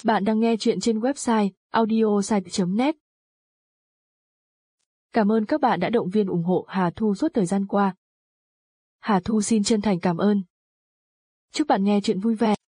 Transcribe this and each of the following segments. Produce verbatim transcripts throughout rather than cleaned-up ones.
Bạn đang nghe chuyện trên website audiosite chấm net. Cảm ơn các bạn đã động viên ủng hộ Hà Thu suốt thời gian qua. Hà Thu xin chân thành cảm ơn. Chúc bạn nghe chuyện vui vẻ.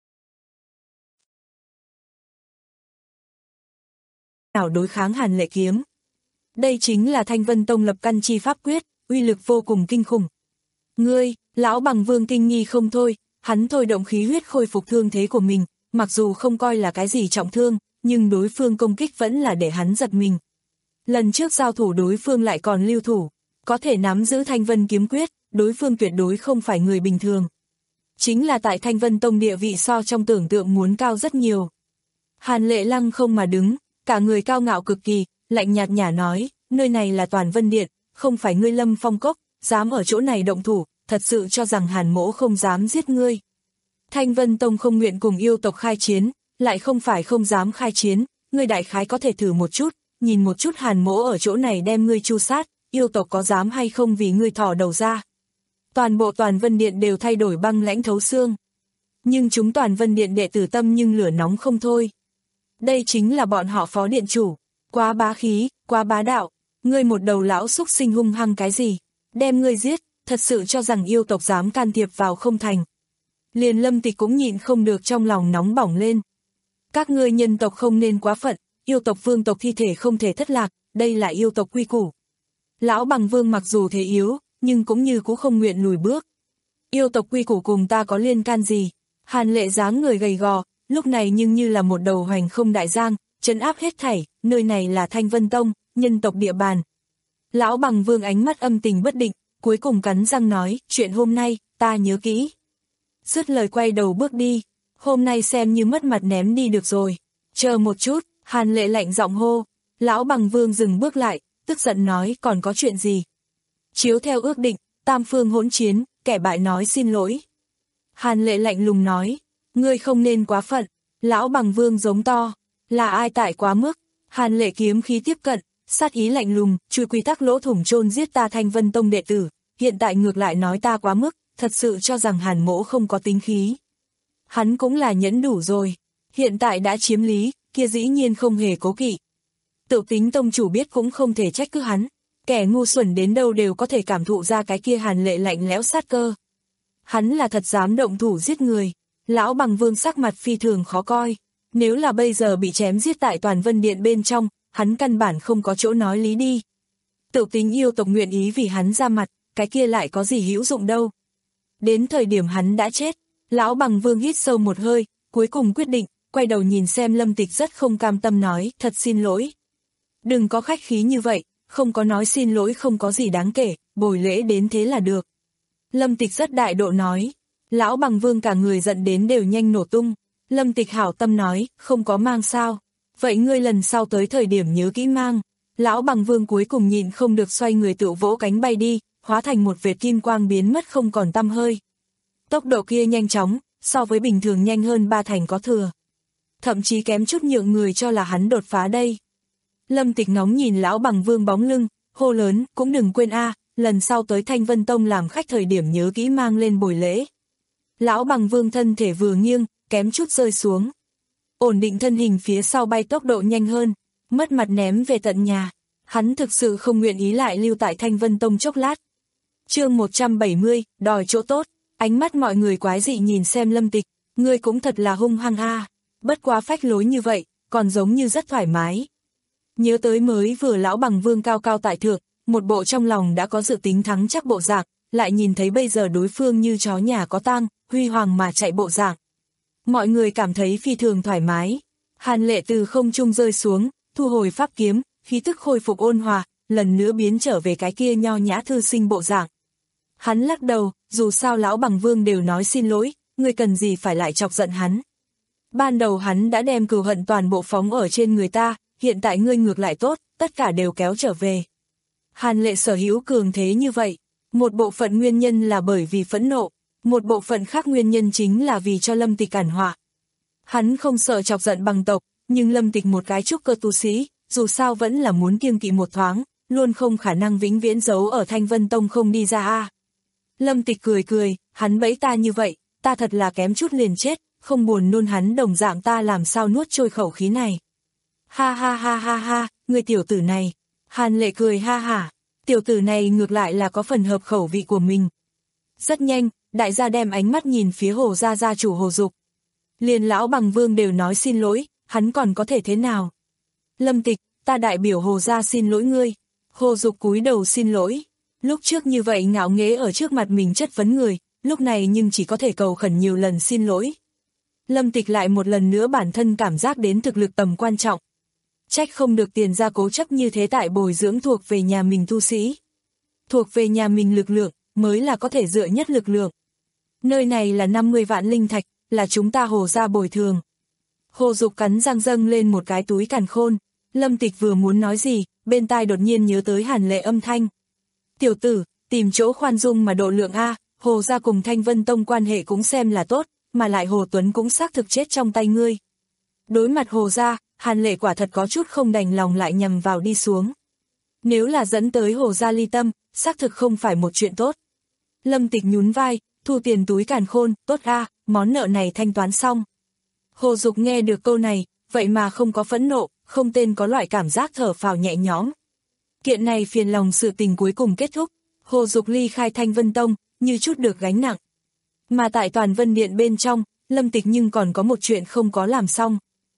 Nào đối kháng Hàn Lệ kiếm. Đây chính là Thanh Vân Tông lập căn chi pháp quyết, uy lực vô cùng kinh khủng. Ngươi, lão Bằng Vương kinh nghi không thôi, hắn thôi động khí huyết khôi phục thương thế của mình, mặc dù không coi là cái gì trọng thương, nhưng đối phương công kích vẫn là để hắn giật mình. Lần trước giao thủ đối phương lại còn lưu thủ, có thể nắm giữ Thanh Vân kiếm quyết, đối phương tuyệt đối không phải người bình thường. Chính là tại Thanh Vân Tông địa vị so trong tưởng tượng muốn cao rất nhiều. Hàn Lệ lăng không mà đứng, cả người cao ngạo cực kỳ, lạnh nhạt nhả nói, nơi này là Toàn Vân Điện, không phải ngươi Lâm Phong Cốc, dám ở chỗ này động thủ, thật sự cho rằng Hàn mỗ không dám giết ngươi. Thanh Vân Tông không nguyện cùng yêu tộc khai chiến, lại không phải không dám khai chiến, ngươi đại khái có thể thử một chút, nhìn một chút Hàn mỗ ở chỗ này đem ngươi chu sát, yêu tộc có dám hay không vì ngươi thò đầu ra. Toàn bộ Toàn Vân Điện đều thay đổi băng lãnh thấu xương. Nhưng chúng Toàn Vân Điện đệ tử tâm nhưng lửa nóng không thôi. Đây chính là bọn họ phó điện chủ, quá bá khí, quá bá đạo, ngươi một đầu lão xúc sinh hung hăng cái gì, đem ngươi giết, thật sự cho rằng yêu tộc dám can thiệp vào không thành. Liền Lâm Tịch cũng nhịn không được trong lòng nóng bỏng lên. Các ngươi nhân tộc không nên quá phận, yêu tộc vương tộc thi thể không thể thất lạc, đây là yêu tộc quy củ. Lão Bằng Vương mặc dù thế yếu, nhưng cũng như cũng không nguyện lùi bước. Yêu tộc quy củ cùng ta có liên can gì? Hàn Lệ dáng người gầy gò, lúc này nhưng như là một đầu hoành không đại giang, trấn áp hết thảy, nơi này là Thanh Vân Tông, nhân tộc địa bàn. Lão Bằng Vương ánh mắt âm tình bất định, cuối cùng cắn răng nói, chuyện hôm nay, ta nhớ kỹ. Dứt lời quay đầu bước đi, hôm nay xem như mất mặt ném đi được rồi. Chờ một chút, Hàn Lệ lạnh giọng hô, Lão Bằng Vương dừng bước lại, tức giận nói còn có chuyện gì. Chiếu theo ước định, tam phương hỗn chiến, kẻ bại nói xin lỗi. Hàn Lệ lạnh lùng nói, ngươi không nên quá phận. Lão Bằng Vương giống to, là ai tại quá mức. Hàn Lệ kiếm khí tiếp cận, sát ý lạnh lùng, chui quy tắc lỗ thủng chôn giết ta Thanh Vân Tông đệ tử, hiện tại ngược lại nói ta quá mức, thật sự cho rằng Hàn mỗ không có tính khí. Hắn cũng là nhẫn đủ rồi, hiện tại đã chiếm lý, kia dĩ nhiên không hề cố kỵ. Tự tính tông chủ biết cũng không thể trách cứ hắn, kẻ ngu xuẩn đến đâu đều có thể cảm thụ ra cái kia Hàn Lệ lạnh lẽo sát cơ. Hắn là thật dám động thủ giết người. Lão Bằng Vương sắc mặt phi thường khó coi, nếu là bây giờ bị chém giết tại Toàn Vân Điện bên trong, hắn căn bản không có chỗ nói lý đi. Tự tính yêu tộc nguyện ý vì hắn ra mặt, cái kia lại có gì hữu dụng đâu. Đến thời điểm hắn đã chết, Lão Bằng Vương hít sâu một hơi, cuối cùng quyết định, quay đầu nhìn xem Lâm Tịch rất không cam tâm nói, thật xin lỗi. Đừng có khách khí như vậy, không có nói xin lỗi không có gì đáng kể, bồi lễ đến thế là được. Lâm Tịch rất đại độ nói. Lão Bằng Vương cả người giận đến đều nhanh nổ tung. Lâm Tịch hảo tâm nói, không có mang sao. Vậy ngươi lần sau tới thời điểm nhớ kỹ mang. Lão Bằng Vương cuối cùng nhịn không được xoay người tự vỗ cánh bay đi, hóa thành một vệt kim quang biến mất không còn tăm hơi. Tốc độ kia nhanh chóng, so với bình thường nhanh hơn ba thành có thừa. Thậm chí kém chút nhượng người cho là hắn đột phá đây. Lâm Tịch ngóng nhìn Lão Bằng Vương bóng lưng, hô lớn, cũng đừng quên a, lần sau tới Thanh Vân Tông làm khách thời điểm nhớ kỹ mang lên bồi lễ. Lão Bằng Vương thân thể vừa nghiêng, kém chút rơi xuống. Ổn định thân hình phía sau bay tốc độ nhanh hơn, mất mặt ném về tận nhà. Hắn thực sự không nguyện ý lại lưu tại Thanh Vân Tông chốc lát. Chương một trăm bảy mươi, đòi chỗ tốt. Ánh mắt mọi người quái dị nhìn xem Lâm Tịch, ngươi cũng thật là hung hăng a, bất quá phách lối như vậy, còn giống như rất thoải mái. Nhớ tới mới vừa Lão Bằng Vương cao cao tại thượng, một bộ trong lòng đã có dự tính thắng chắc bộ dạng, lại nhìn thấy bây giờ đối phương như chó nhà có tang, huy hoàng mà chạy bộ dạng. Mọi người cảm thấy phi thường thoải mái. Hàn Lệ từ không trung rơi xuống, thu hồi pháp kiếm, khí tức khôi phục ôn hòa, lần nữa biến trở về cái kia nho nhã thư sinh bộ dạng. Hắn lắc đầu, dù sao Lão Bằng Vương đều nói xin lỗi, ngươi cần gì phải lại chọc giận hắn. Ban đầu hắn đã đem cừu hận toàn bộ phóng ở trên người ta, hiện tại ngươi ngược lại tốt, tất cả đều kéo trở về. Hàn Lệ sở hữu cường thế như vậy, một bộ phận nguyên nhân là bởi vì phẫn nộ, một bộ phận khác nguyên nhân chính là vì cho Lâm Tịch cản họa. Hắn không sợ chọc giận bằng tộc, nhưng Lâm Tịch một cái trúc cơ tu sĩ, dù sao vẫn là muốn kiêng kỵ một thoáng, luôn không khả năng vĩnh viễn giấu ở Thanh Vân Tông không đi ra a. Lâm Tịch cười cười, hắn bẫy ta như vậy, ta thật là kém chút liền chết, không buồn nôn hắn đồng dạng ta làm sao nuốt trôi khẩu khí này. Ha ha ha ha ha, người tiểu tử này. Hàn Lệ cười ha hả, tiểu tử này ngược lại là có phần hợp khẩu vị của mình. Rất nhanh, đại gia đem ánh mắt nhìn phía Hồ gia gia chủ Hồ Dục. Liền lão Bằng Vương đều nói xin lỗi, hắn còn có thể thế nào? Lâm Tịch, ta đại biểu Hồ gia xin lỗi ngươi. Hồ Dục cúi đầu xin lỗi. Lúc trước như vậy ngạo nghễ ở trước mặt mình chất vấn người, lúc này nhưng chỉ có thể cầu khẩn nhiều lần xin lỗi. Lâm Tịch lại một lần nữa bản thân cảm giác đến thực lực tầm quan trọng. Trách không được tiền ra cố chấp như thế tại bồi dưỡng thuộc về nhà mình tu sĩ. Thuộc về nhà mình lực lượng, mới là có thể dựa nhất lực lượng. Nơi này là năm mươi vạn linh thạch, là chúng ta Hồ gia bồi thường. Hồ Dục cắn răng dâng lên một cái túi càn khôn. Lâm Tịch vừa muốn nói gì, bên tai đột nhiên nhớ tới Hàn Lệ âm thanh. Tiểu tử, tìm chỗ khoan dung mà độ lượng A, Hồ gia cùng Thanh Vân Tông quan hệ cũng xem là tốt, mà lại Hồ Tuấn cũng xác thực chết trong tay ngươi. Đối mặt Hồ gia, Hàn Lệ quả thật có chút không đành lòng lại nhằm vào đi xuống. Nếu là dẫn tới Hồ gia ly tâm, xác thực không phải một chuyện tốt. Lâm Tịch nhún vai, thu tiền túi càn khôn, tốt a, món nợ này thanh toán xong. Hồ Dục nghe được câu này, vậy mà không có phẫn nộ, không tên có loại cảm giác thở phào nhẹ nhõm. Kiện này phiền lòng sự tình cuối cùng kết thúc, Hồ Dục ly khai Thanh Vân Tông, như chút được gánh nặng. Mà tại Toàn Vân Điện bên trong, Lâm Tịch nhưng còn có một chuyện không có làm xong.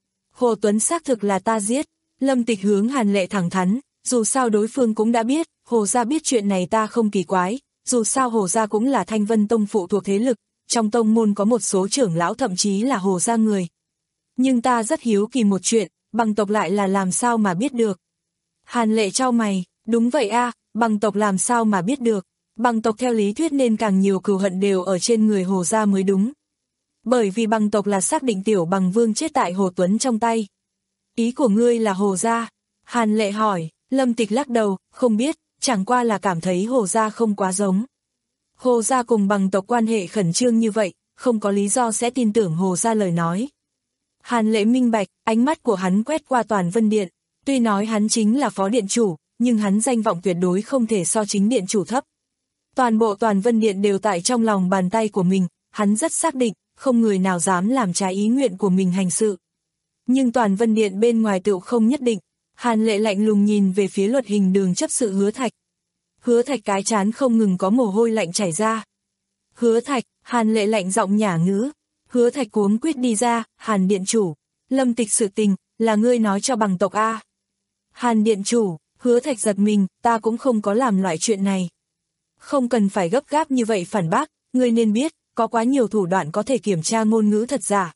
Hồ Tuấn xác thực là ta giết, Lâm Tịch hướng Hàn Lệ thẳng thắn, dù sao đối phương cũng đã biết, Hồ gia biết chuyện này ta không kỳ quái, dù sao Hồ gia cũng là Thanh Vân Tông phụ thuộc thế lực, trong tông môn có một số trưởng lão thậm chí là Hồ gia người. Nhưng ta rất hiếu kỳ một chuyện, Bằng tộc lại là làm sao mà biết được. Hàn Lệ chau mày, đúng vậy a, Bằng tộc làm sao mà biết được, Bằng tộc theo lý thuyết nên càng nhiều cừu hận đều ở trên người Hồ gia mới đúng. Bởi vì Bằng tộc là xác định tiểu Bằng Vương chết tại Hồ Tuấn trong tay. Ý của ngươi là Hồ gia? Hàn Lệ hỏi. Lâm Tịch lắc đầu, không biết, chẳng qua là cảm thấy Hồ gia không quá giống. Hồ gia cùng Bằng tộc quan hệ khẩn trương như vậy, không có lý do sẽ tin tưởng Hồ gia lời nói. Hàn Lệ minh bạch, ánh mắt của hắn quét qua Toàn Vân Điện, tuy nói hắn chính là phó điện chủ, nhưng hắn danh vọng tuyệt đối không thể so chính điện chủ thấp. Toàn bộ Toàn Vân Điện đều tại trong lòng bàn tay của mình, hắn rất xác định, không người nào dám làm trái ý nguyện của mình hành sự. Nhưng Toàn Vân Điện bên ngoài tựu không nhất định. Hàn Lệ lạnh lùng nhìn về phía Luật Hình Đường chấp sự Hứa Thạch. Hứa Thạch cái trán không ngừng có mồ hôi lạnh chảy ra. Hứa Thạch, Hàn Lệ lạnh giọng nhả ngữ. Hứa Thạch cuống quyết đi ra, Hàn điện chủ, Lâm Tịch sự tình, là ngươi nói cho Bằng tộc a. Hàn điện chủ, Hứa Thạch giật mình, ta cũng không có làm loại chuyện này. Không cần phải gấp gáp như vậy phản bác, ngươi nên biết, có quá nhiều thủ đoạn có thể kiểm tra ngôn ngữ thật giả.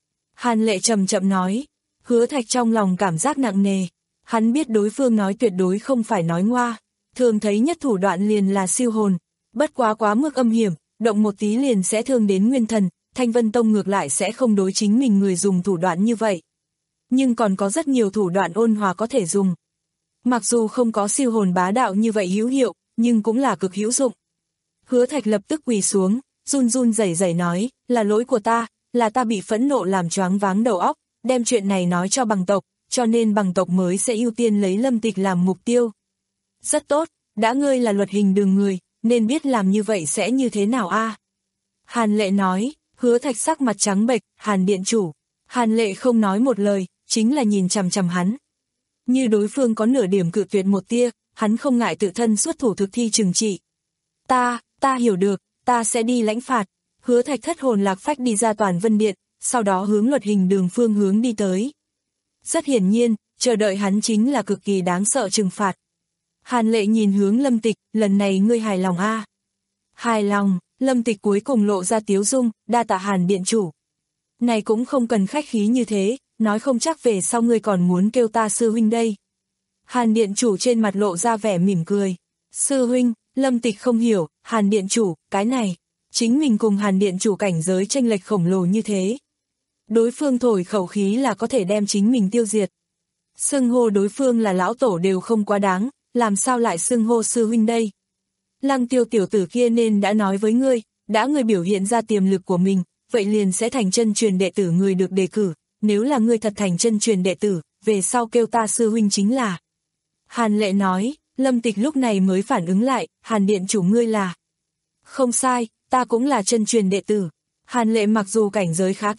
Hàn Lệ chậm chậm nói, Hứa Thạch trong lòng cảm giác nặng nề. Hắn biết đối phương nói tuyệt đối không phải nói ngoa, thường thấy nhất thủ đoạn liền là siêu hồn, bất quá quá mức âm hiểm, động một tí liền sẽ thương đến nguyên thần, Thanh Vân Tông ngược lại sẽ không đối chính mình người dùng thủ đoạn như vậy. Nhưng còn có rất nhiều thủ đoạn ôn hòa có thể dùng. Mặc dù không có siêu hồn bá đạo như vậy hữu hiệu, nhưng cũng là cực hữu dụng. Hứa Thạch lập tức quỳ xuống, run run rẩy rẩy nói, là lỗi của ta, là ta bị phẫn nộ làm choáng váng đầu óc, đem chuyện này nói cho Bằng tộc, cho nên Bằng tộc mới sẽ ưu tiên lấy Lâm Tịch làm mục tiêu. Rất tốt, đã ngươi là Luật Hình Đường người, nên biết làm như vậy sẽ như thế nào a? Hàn Lệ nói. Hứa Thạch sắc mặt trắng bệch, Hàn điện chủ. Hàn Lệ không nói một lời, chính là nhìn chằm chằm hắn. Như đối phương có nửa điểm cự tuyệt một tia, hắn không ngại tự thân xuất thủ thực thi trừng trị. Ta, ta hiểu được, ta sẽ đi lãnh phạt. Hứa Thạch thất hồn lạc phách đi ra Toàn Vân Điện, sau đó hướng Luật Hình Đường phương hướng đi tới. Rất hiển nhiên, chờ đợi hắn chính là cực kỳ đáng sợ trừng phạt. Hàn Lệ nhìn hướng Lâm Tịch, lần này ngươi hài lòng a? Hài lòng. Lâm Tịch cuối cùng lộ ra tiếu dung, đa tạ Hàn điện chủ. Này cũng không cần khách khí như thế, nói không chắc về sau ngươi còn muốn kêu ta sư huynh đây. Hàn điện chủ trên mặt lộ ra vẻ mỉm cười. Sư huynh, Lâm Tịch không hiểu, Hàn điện chủ, cái này, chính mình cùng Hàn điện chủ cảnh giới chênh lệch khổng lồ như thế. Đối phương thổi khẩu khí là có thể đem chính mình tiêu diệt. Xưng hô đối phương là lão tổ đều không quá đáng, làm sao lại xưng hô sư huynh đây? Lăng Tiêu tiểu tử kia nên đã nói với ngươi, đã ngươi biểu hiện ra tiềm lực của mình, vậy liền sẽ thành chân truyền đệ tử người được đề cử, nếu là ngươi thật thành chân truyền đệ tử, về sau kêu ta sư huynh chính là. Hàn Lệ nói, Lâm Tịch lúc này mới phản ứng lại, Hàn điện chủ ngươi là. Không sai, ta cũng là chân truyền đệ tử. Hàn Lệ mặc dù cảnh giới khá cao,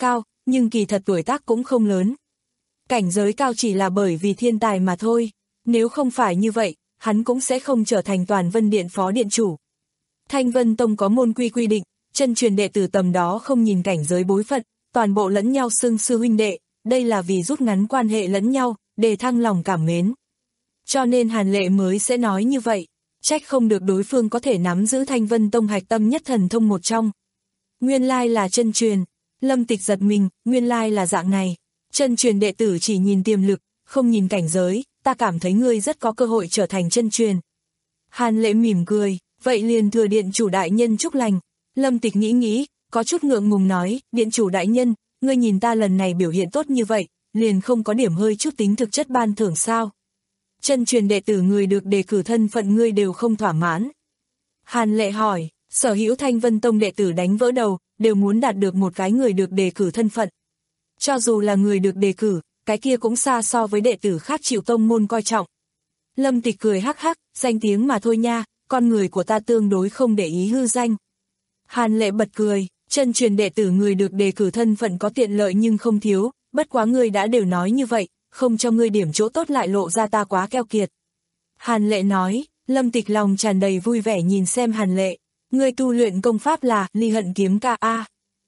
nhưng kỳ thật tuổi tác cũng không lớn. Cảnh giới cao chỉ là bởi vì thiên tài mà thôi, nếu không phải như vậy, hắn cũng sẽ không trở thành Toàn Vân Điện phó điện chủ. Thanh Vân Tông có môn quy quy định, chân truyền đệ tử tầm đó không nhìn cảnh giới bối phận, toàn bộ lẫn nhau xưng sư huynh đệ, đây là vì rút ngắn quan hệ lẫn nhau, để thăng lòng cảm mến. Cho nên Hàn Lệ mới sẽ nói như vậy, trách không được đối phương có thể nắm giữ Thanh Vân Tông hạch tâm nhất thần thông một trong. Nguyên lai là chân truyền, Lâm Tịch giật mình, nguyên lai là dạng này. Chân truyền đệ tử chỉ nhìn tiềm lực, không nhìn cảnh giới, ta cảm thấy ngươi rất có cơ hội trở thành chân truyền. Hàn Lệ mỉm cười, vậy liền thừa điện chủ đại nhân chúc lành. Lâm Tịch nghĩ nghĩ, có chút ngượng ngùng nói, điện chủ đại nhân, ngươi nhìn ta lần này biểu hiện tốt như vậy, liền không có điểm hơi chút tính thực chất ban thưởng sao. Chân truyền đệ tử người được đề cử thân phận ngươi đều không thỏa mãn. Hàn Lệ hỏi, sở hữu Thanh Vân Tông đệ tử đánh vỡ đầu, đều muốn đạt được một cái người được đề cử thân phận. Cho dù là người được đề cử, cái kia cũng xa so với đệ tử khác chịu tông môn coi trọng. Lâm Tịch cười hắc hắc, danh tiếng mà thôi nha, con người của ta tương đối không để ý hư danh. Hàn Lệ bật cười, chân truyền đệ tử người được đề cử thân phận có tiện lợi nhưng không thiếu, bất quá ngươi đã đều nói như vậy, không cho ngươi điểm chỗ tốt lại lộ ra ta quá keo kiệt. Hàn Lệ nói, Lâm Tịch lòng tràn đầy vui vẻ nhìn xem Hàn Lệ, ngươi tu luyện công pháp là Ly Hận Kiếm Ca a.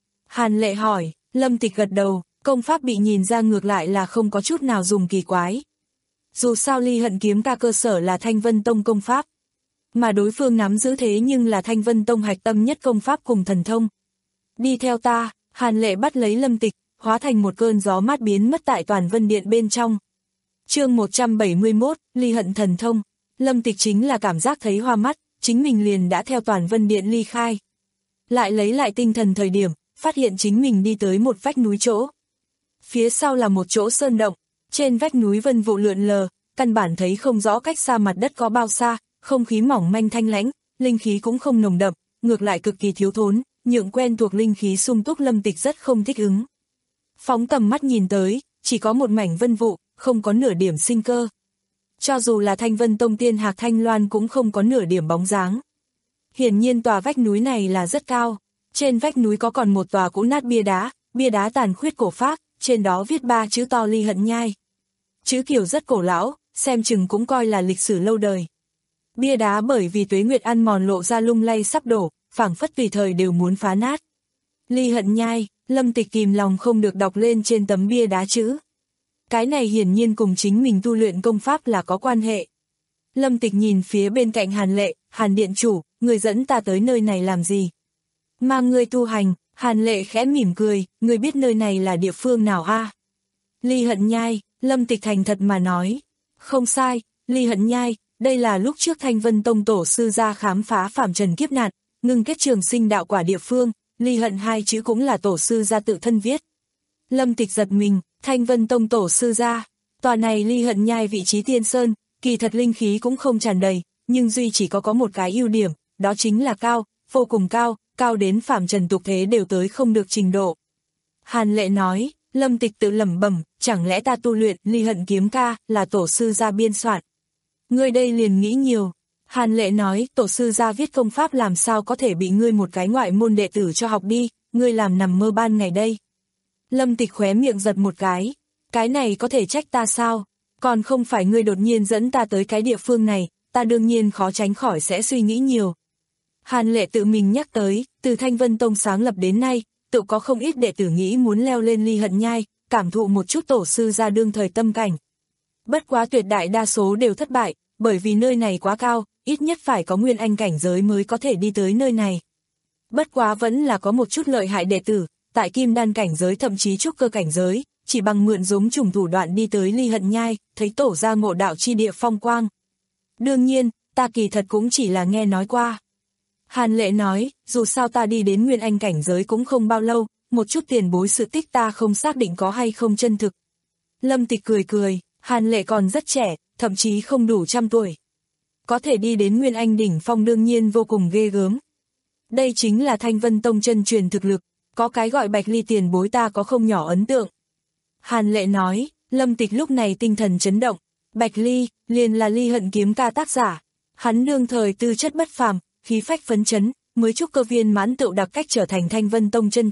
Hàn Lệ hỏi, Lâm Tịch gật đầu, công pháp bị nhìn ra ngược lại là không có chút nào dùng kỳ quái. Dù sao Ly Hận Kiếm Ca cơ sở là Thanh Vân Tông công pháp, mà đối phương nắm giữ thế nhưng là Thanh Vân Tông hạch tâm nhất công pháp cùng thần thông. Đi theo ta, Hàn Lệ bắt lấy Lâm Tịch, hóa thành một cơn gió mát biến mất tại Toàn Vân Điện bên trong. Chương một trăm bảy mươi mốt, Ly Hận thần thông. Lâm Tịch chính là cảm giác thấy hoa mắt, chính mình liền đã theo Toàn Vân Điện ly khai. Lại lấy lại tinh thần thời điểm, phát hiện chính mình đi tới một vách núi chỗ. Phía sau là một chỗ sơn động, trên vách núi vân vụ lượn lờ, căn bản thấy không rõ cách xa mặt đất có bao xa, không khí mỏng manh thanh lãnh, linh khí cũng không nồng đậm, ngược lại cực kỳ thiếu thốn, nhượng quen thuộc linh khí sung túc Lâm Tịch rất không thích ứng. Phóng tầm mắt nhìn tới, chỉ có một mảnh vân vụ, không có nửa điểm sinh cơ. Cho dù là Thanh Vân Tông Tiên Hạc Thanh Loan cũng không có nửa điểm bóng dáng. Hiển nhiên tòa vách núi này là rất cao, trên vách núi có còn một tòa cũ nát bia đá, bia đá tàn khuyết cổ phác, trên đó viết ba chữ to Ly Hận Nhai. Chữ kiểu rất cổ lão, xem chừng cũng coi là lịch sử lâu đời. Bia đá bởi vì tuế nguyệt ăn mòn lộ ra lung lay sắp đổ, phảng phất tùy thời đều muốn phá nát. Ly Hận Nhai, Lâm Tịch kìm lòng không được đọc lên trên tấm bia đá chữ. Cái này hiển nhiên cùng chính mình tu luyện công pháp là có quan hệ. Lâm Tịch nhìn phía bên cạnh Hàn Lệ, Hàn điện chủ, người dẫn ta tới nơi này làm gì? Mang ngươi tu hành, Hàn Lệ khẽ mỉm cười, người biết nơi này là địa phương nào a? Ly Hận Nhai, Lâm Tịch thành thật mà nói. Không sai, Ly Hận Nhai, đây là lúc trước Thanh Vân Tông tổ sư ra khám phá phàm trần kiếp nạn, ngưng kết trường sinh đạo quả địa phương, Ly Hận hai chữ cũng là tổ sư ra tự thân viết. Lâm Tịch giật mình, Thanh Vân Tông tổ sư ra, tòa này Ly Hận Nhai vị trí tiên sơn, kỳ thật linh khí cũng không tràn đầy, nhưng duy chỉ có có một cái ưu điểm, đó chính là cao, vô cùng cao, cao đến phàm trần tục thế đều tới không được trình độ. Hàn Lệ nói, Lâm Tịch tự lẩm bẩm, chẳng lẽ ta tu luyện Ly Hận Kiếm Ca là tổ sư ra biên soạn? Ngươi đây liền nghĩ nhiều. Hàn Lệ nói, tổ sư ra viết công pháp làm sao có thể bị ngươi một cái ngoại môn đệ tử cho học đi, ngươi làm nằm mơ ban ngày đây. Lâm Tịch khóe miệng giật một cái, cái này có thể trách ta sao? Còn không phải ngươi đột nhiên dẫn ta tới cái địa phương này, ta đương nhiên khó tránh khỏi sẽ suy nghĩ nhiều. Hàn Lệ tự mình nhắc tới, từ Thanh Vân Tông sáng lập đến nay, tự có không ít đệ tử nghĩ muốn leo lên Ly Hận Nhai, cảm thụ một chút tổ sư ra đương thời tâm cảnh. Bất quá tuyệt đại đa số đều thất bại, bởi vì nơi này quá cao, ít nhất phải có nguyên anh cảnh giới mới có thể đi tới nơi này. Bất quá vẫn là có một chút lợi hại đệ tử, tại kim đan cảnh giới thậm chí trúc cơ cảnh giới, chỉ bằng mượn giống trùng thủ đoạn đi tới Ly Hận Nhai, thấy tổ ra ngộ đạo chi địa phong quang. Đương nhiên, ta kỳ thật cũng chỉ là nghe nói qua. Hàn Lệ nói, dù sao ta đi đến nguyên anh cảnh giới cũng không bao lâu, một chút tiền bối sự tích ta không xác định có hay không chân thực. Lâm Tịch cười cười, Hàn Lệ còn rất trẻ, thậm chí không đủ trăm tuổi. Có thể đi đến nguyên anh đỉnh phong đương nhiên vô cùng ghê gớm. Đây chính là Thanh Vân Tông chân truyền thực lực, có cái gọi Bạch Ly tiền bối ta có không nhỏ ấn tượng. Hàn Lệ nói, Lâm Tịch lúc này tinh thần chấn động, Bạch Ly, liền là Ly Hận Kiếm Ca tác giả. Hắn đương thời tư chất bất phàm, khí phách phấn chấn, mới trúc cơ viên mãn tựu đặc cách trở thành Thanh Vân Tông chân truyền,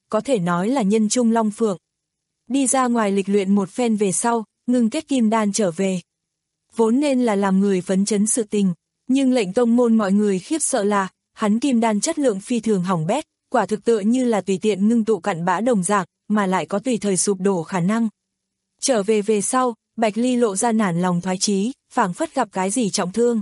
có thể nói là nhân trung long phượng. Đi ra ngoài lịch luyện một phen về sau, ngưng kết kim đan trở về. Vốn nên là làm người phấn chấn sự tình, nhưng lệnh tông môn mọi người khiếp sợ là, hắn kim đan chất lượng phi thường hỏng bét, quả thực tựa như là tùy tiện ngưng tụ cặn bã đồng dạng, mà lại có tùy thời sụp đổ khả năng. Trở về về sau, Bạch Ly lộ ra nản lòng thoái chí, phảng phất gặp cái gì trọng thương.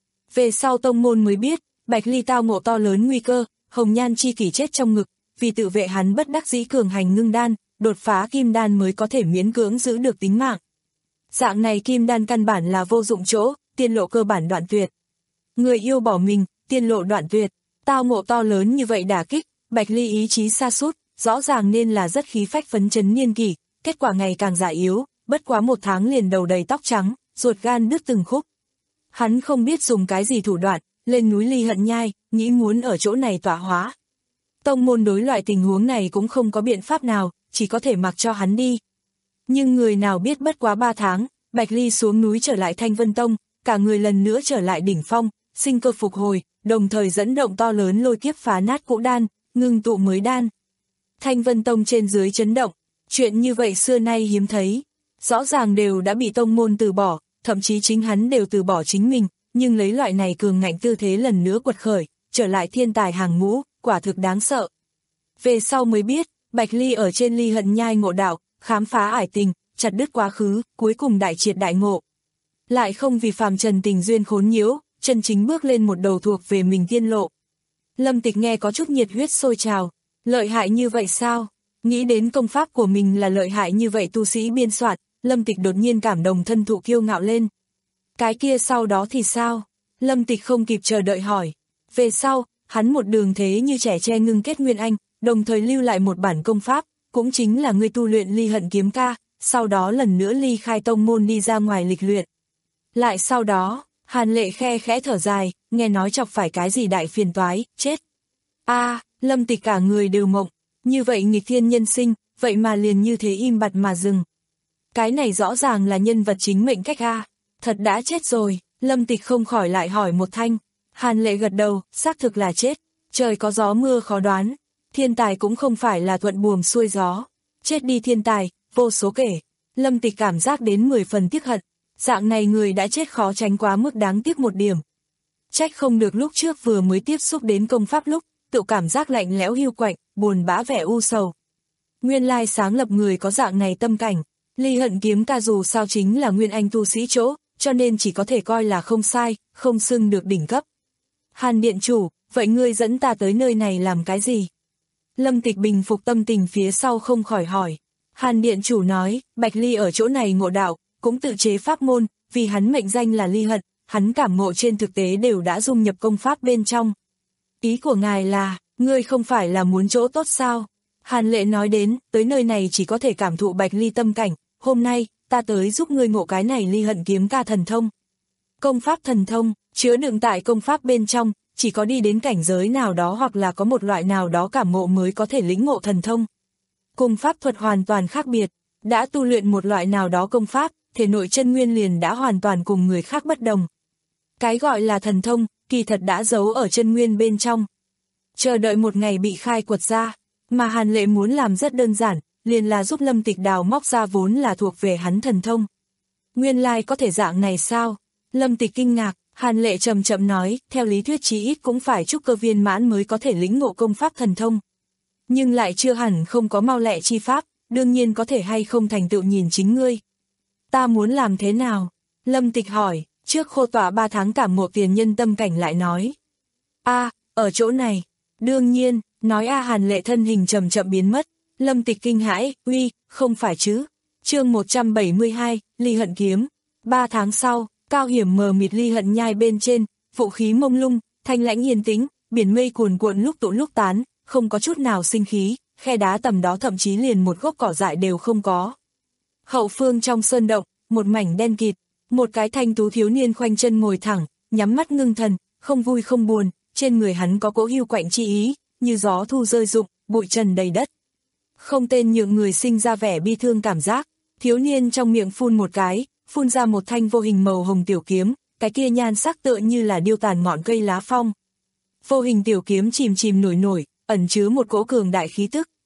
Về sau tông môn mới biết, Bạch Ly tao ngộ to lớn nguy cơ, hồng nhan chi kỷ chết trong ngực, vì tự vệ hắn bất đắc dĩ cường hành ngưng đan, đột phá kim đan mới có thể miễn cưỡng giữ được tính mạng. Dạng này kim đan căn bản là vô dụng chỗ, tiên lộ cơ bản đoạn tuyệt. Người yêu bỏ mình, tiên lộ đoạn tuyệt, tao ngộ to lớn như vậy đả kích, Bạch Ly ý chí sa sút, rõ ràng nên là rất khí phách phấn chấn niên kỷ, kết quả ngày càng già yếu, bất quá một tháng liền đầu đầy tóc trắng, ruột gan đứt từng khúc. Hắn không biết dùng cái gì thủ đoạn, lên núi Ly Hận Nhai, nghĩ muốn ở chỗ này tọa hóa. Tông môn đối loại tình huống này cũng không có biện pháp nào, chỉ có thể mặc cho hắn đi. Nhưng người nào biết bất quá ba tháng, Bạch Ly xuống núi trở lại Thanh Vân Tông, cả người lần nữa trở lại đỉnh phong, sinh cơ phục hồi, đồng thời dẫn động to lớn lôi kiếp phá nát cũ đan, ngưng tụ mới đan. Thanh Vân Tông trên dưới chấn động, chuyện như vậy xưa nay hiếm thấy, rõ ràng đều đã bị tông môn từ bỏ, thậm chí chính hắn đều từ bỏ chính mình, nhưng lấy loại này cường ngạnh tư thế lần nữa quật khởi, trở lại thiên tài hàng ngũ, quả thực đáng sợ. Về sau mới biết, Bạch Ly ở trên Ly Hận Nhai ngộ đạo, khám phá ải tình, chặt đứt quá khứ, cuối cùng đại triệt đại ngộ. Lại không vì phàm trần tình duyên khốn nhiễu, chân chính bước lên một đầu thuộc về mình tiên lộ. Lâm Tịch nghe có chút nhiệt huyết sôi trào, lợi hại như vậy sao? Nghĩ đến công pháp của mình là lợi hại như vậy tu sĩ biên soạn, Lâm Tịch đột nhiên cảm động thân thụ kiêu ngạo lên. Cái kia sau đó thì sao? Lâm Tịch không kịp chờ đợi hỏi. Về sau, hắn một đường thế như trẻ tre ngưng kết nguyên anh, đồng thời lưu lại một bản công pháp, cũng chính là người tu luyện Ly Hận Kiếm Ca, sau đó lần nữa ly khai tông môn đi ra ngoài lịch luyện. Lại sau đó, Hàn Lệ khe khẽ thở dài, nghe nói chọc phải cái gì đại phiền toái, chết. A, Lâm Tịch cả người đều mộng, như vậy nghịch thiên nhân sinh, vậy mà liền như thế im bặt mà dừng. Cái này rõ ràng là nhân vật chính mệnh cách A, thật đã chết rồi, Lâm Tịch không khỏi lại hỏi một thanh. Hàn Lệ gật đầu, xác thực là chết, trời có gió mưa khó đoán, thiên tài cũng không phải là thuận buồm xuôi gió, chết đi thiên tài, vô số kể. Lâm Tịch cảm giác đến mười phần tiếc hận, dạng này người đã chết khó tránh quá mức đáng tiếc một điểm. Trách không được lúc trước vừa mới tiếp xúc đến công pháp lúc, tự cảm giác lạnh lẽo hiu quạnh, buồn bã vẻ u sầu. Nguyên lai sáng lập người có dạng này tâm cảnh, Ly Hận Kiếm Ca dù sao chính là nguyên anh tu sĩ chỗ, cho nên chỉ có thể coi là không sai, không xưng được đỉnh cấp. Hàn điện chủ, vậy ngươi dẫn ta tới nơi này làm cái gì? Lâm Tịch bình phục tâm tình phía sau không khỏi hỏi. Hàn điện chủ nói, Bạch Ly ở chỗ này ngộ đạo, cũng tự chế pháp môn, vì hắn mệnh danh là Ly Hận, hắn cảm ngộ trên thực tế đều đã dung nhập công pháp bên trong. Ý của ngài là, ngươi không phải là muốn chỗ tốt sao? Hàn Lệ nói đến, tới nơi này chỉ có thể cảm thụ Bạch Ly tâm cảnh, hôm nay, ta tới giúp ngươi ngộ cái này Ly Hận Kiếm Ca thần thông. Công pháp thần thông, chứa đựng tại công pháp bên trong, chỉ có đi đến cảnh giới nào đó hoặc là có một loại nào đó cảm ngộ mới có thể lĩnh ngộ thần thông. Cùng pháp thuật hoàn toàn khác biệt, đã tu luyện một loại nào đó công pháp, thể nội chân nguyên liền đã hoàn toàn cùng người khác bất đồng. Cái gọi là thần thông, kỳ thật đã giấu ở chân nguyên bên trong. Chờ đợi một ngày bị khai quật ra, mà Hàn Lệ muốn làm rất đơn giản, liền là giúp Lâm Tịch đào móc ra vốn là thuộc về hắn thần thông. Nguyên lai có thể dạng này sao? Lâm Tịch kinh ngạc, Hàn Lệ chậm chậm nói, theo lý thuyết chí ít cũng phải trúc cơ viên mãn mới có thể lĩnh ngộ công pháp thần thông. Nhưng lại chưa hẳn không có mau lẹ chi pháp, đương nhiên có thể hay không thành tựu nhìn chính ngươi. Ta muốn làm thế nào? Lâm Tịch hỏi, trước khô tỏa ba tháng cảm ngộ tiền nhân tâm cảnh lại nói. A, ở chỗ này, đương nhiên, nói A. Hàn Lệ thân hình chậm chậm biến mất, Lâm Tịch kinh hãi, uy, không phải chứ. Chương một trăm bảy mươi hai, Ly Hận Kiếm. Ba tháng sau, cao hiểm mờ mịt Ly Hận Nhai bên trên, vũ khí mông lung, thanh lãnh yên tĩnh, biển mây cuồn cuộn lúc tụ lúc tán, không có chút nào sinh khí, khe đá tầm đó thậm chí liền một gốc cỏ dại đều không có. Hậu phương trong sơn động, một mảnh đen kịt, một cái thanh tú thiếu niên khoanh chân ngồi thẳng, nhắm mắt ngưng thần, không vui không buồn, trên người hắn có cỗ hưu quạnh chi ý, như gió thu rơi rụng, bụi trần đầy đất. Không tên nhượng người sinh ra vẻ bi thương cảm giác, thiếu niên trong miệng phun một cái, phun ra một thanh vô hình màu hồng tiểu kiếm, cái kia nhan sắc tựa như là điêu tàn ngọn cây lá phong. Vô hình tiểu kiếm chìm chìm nổi nổi, ẩn chứa một cỗ cường đại khí tức.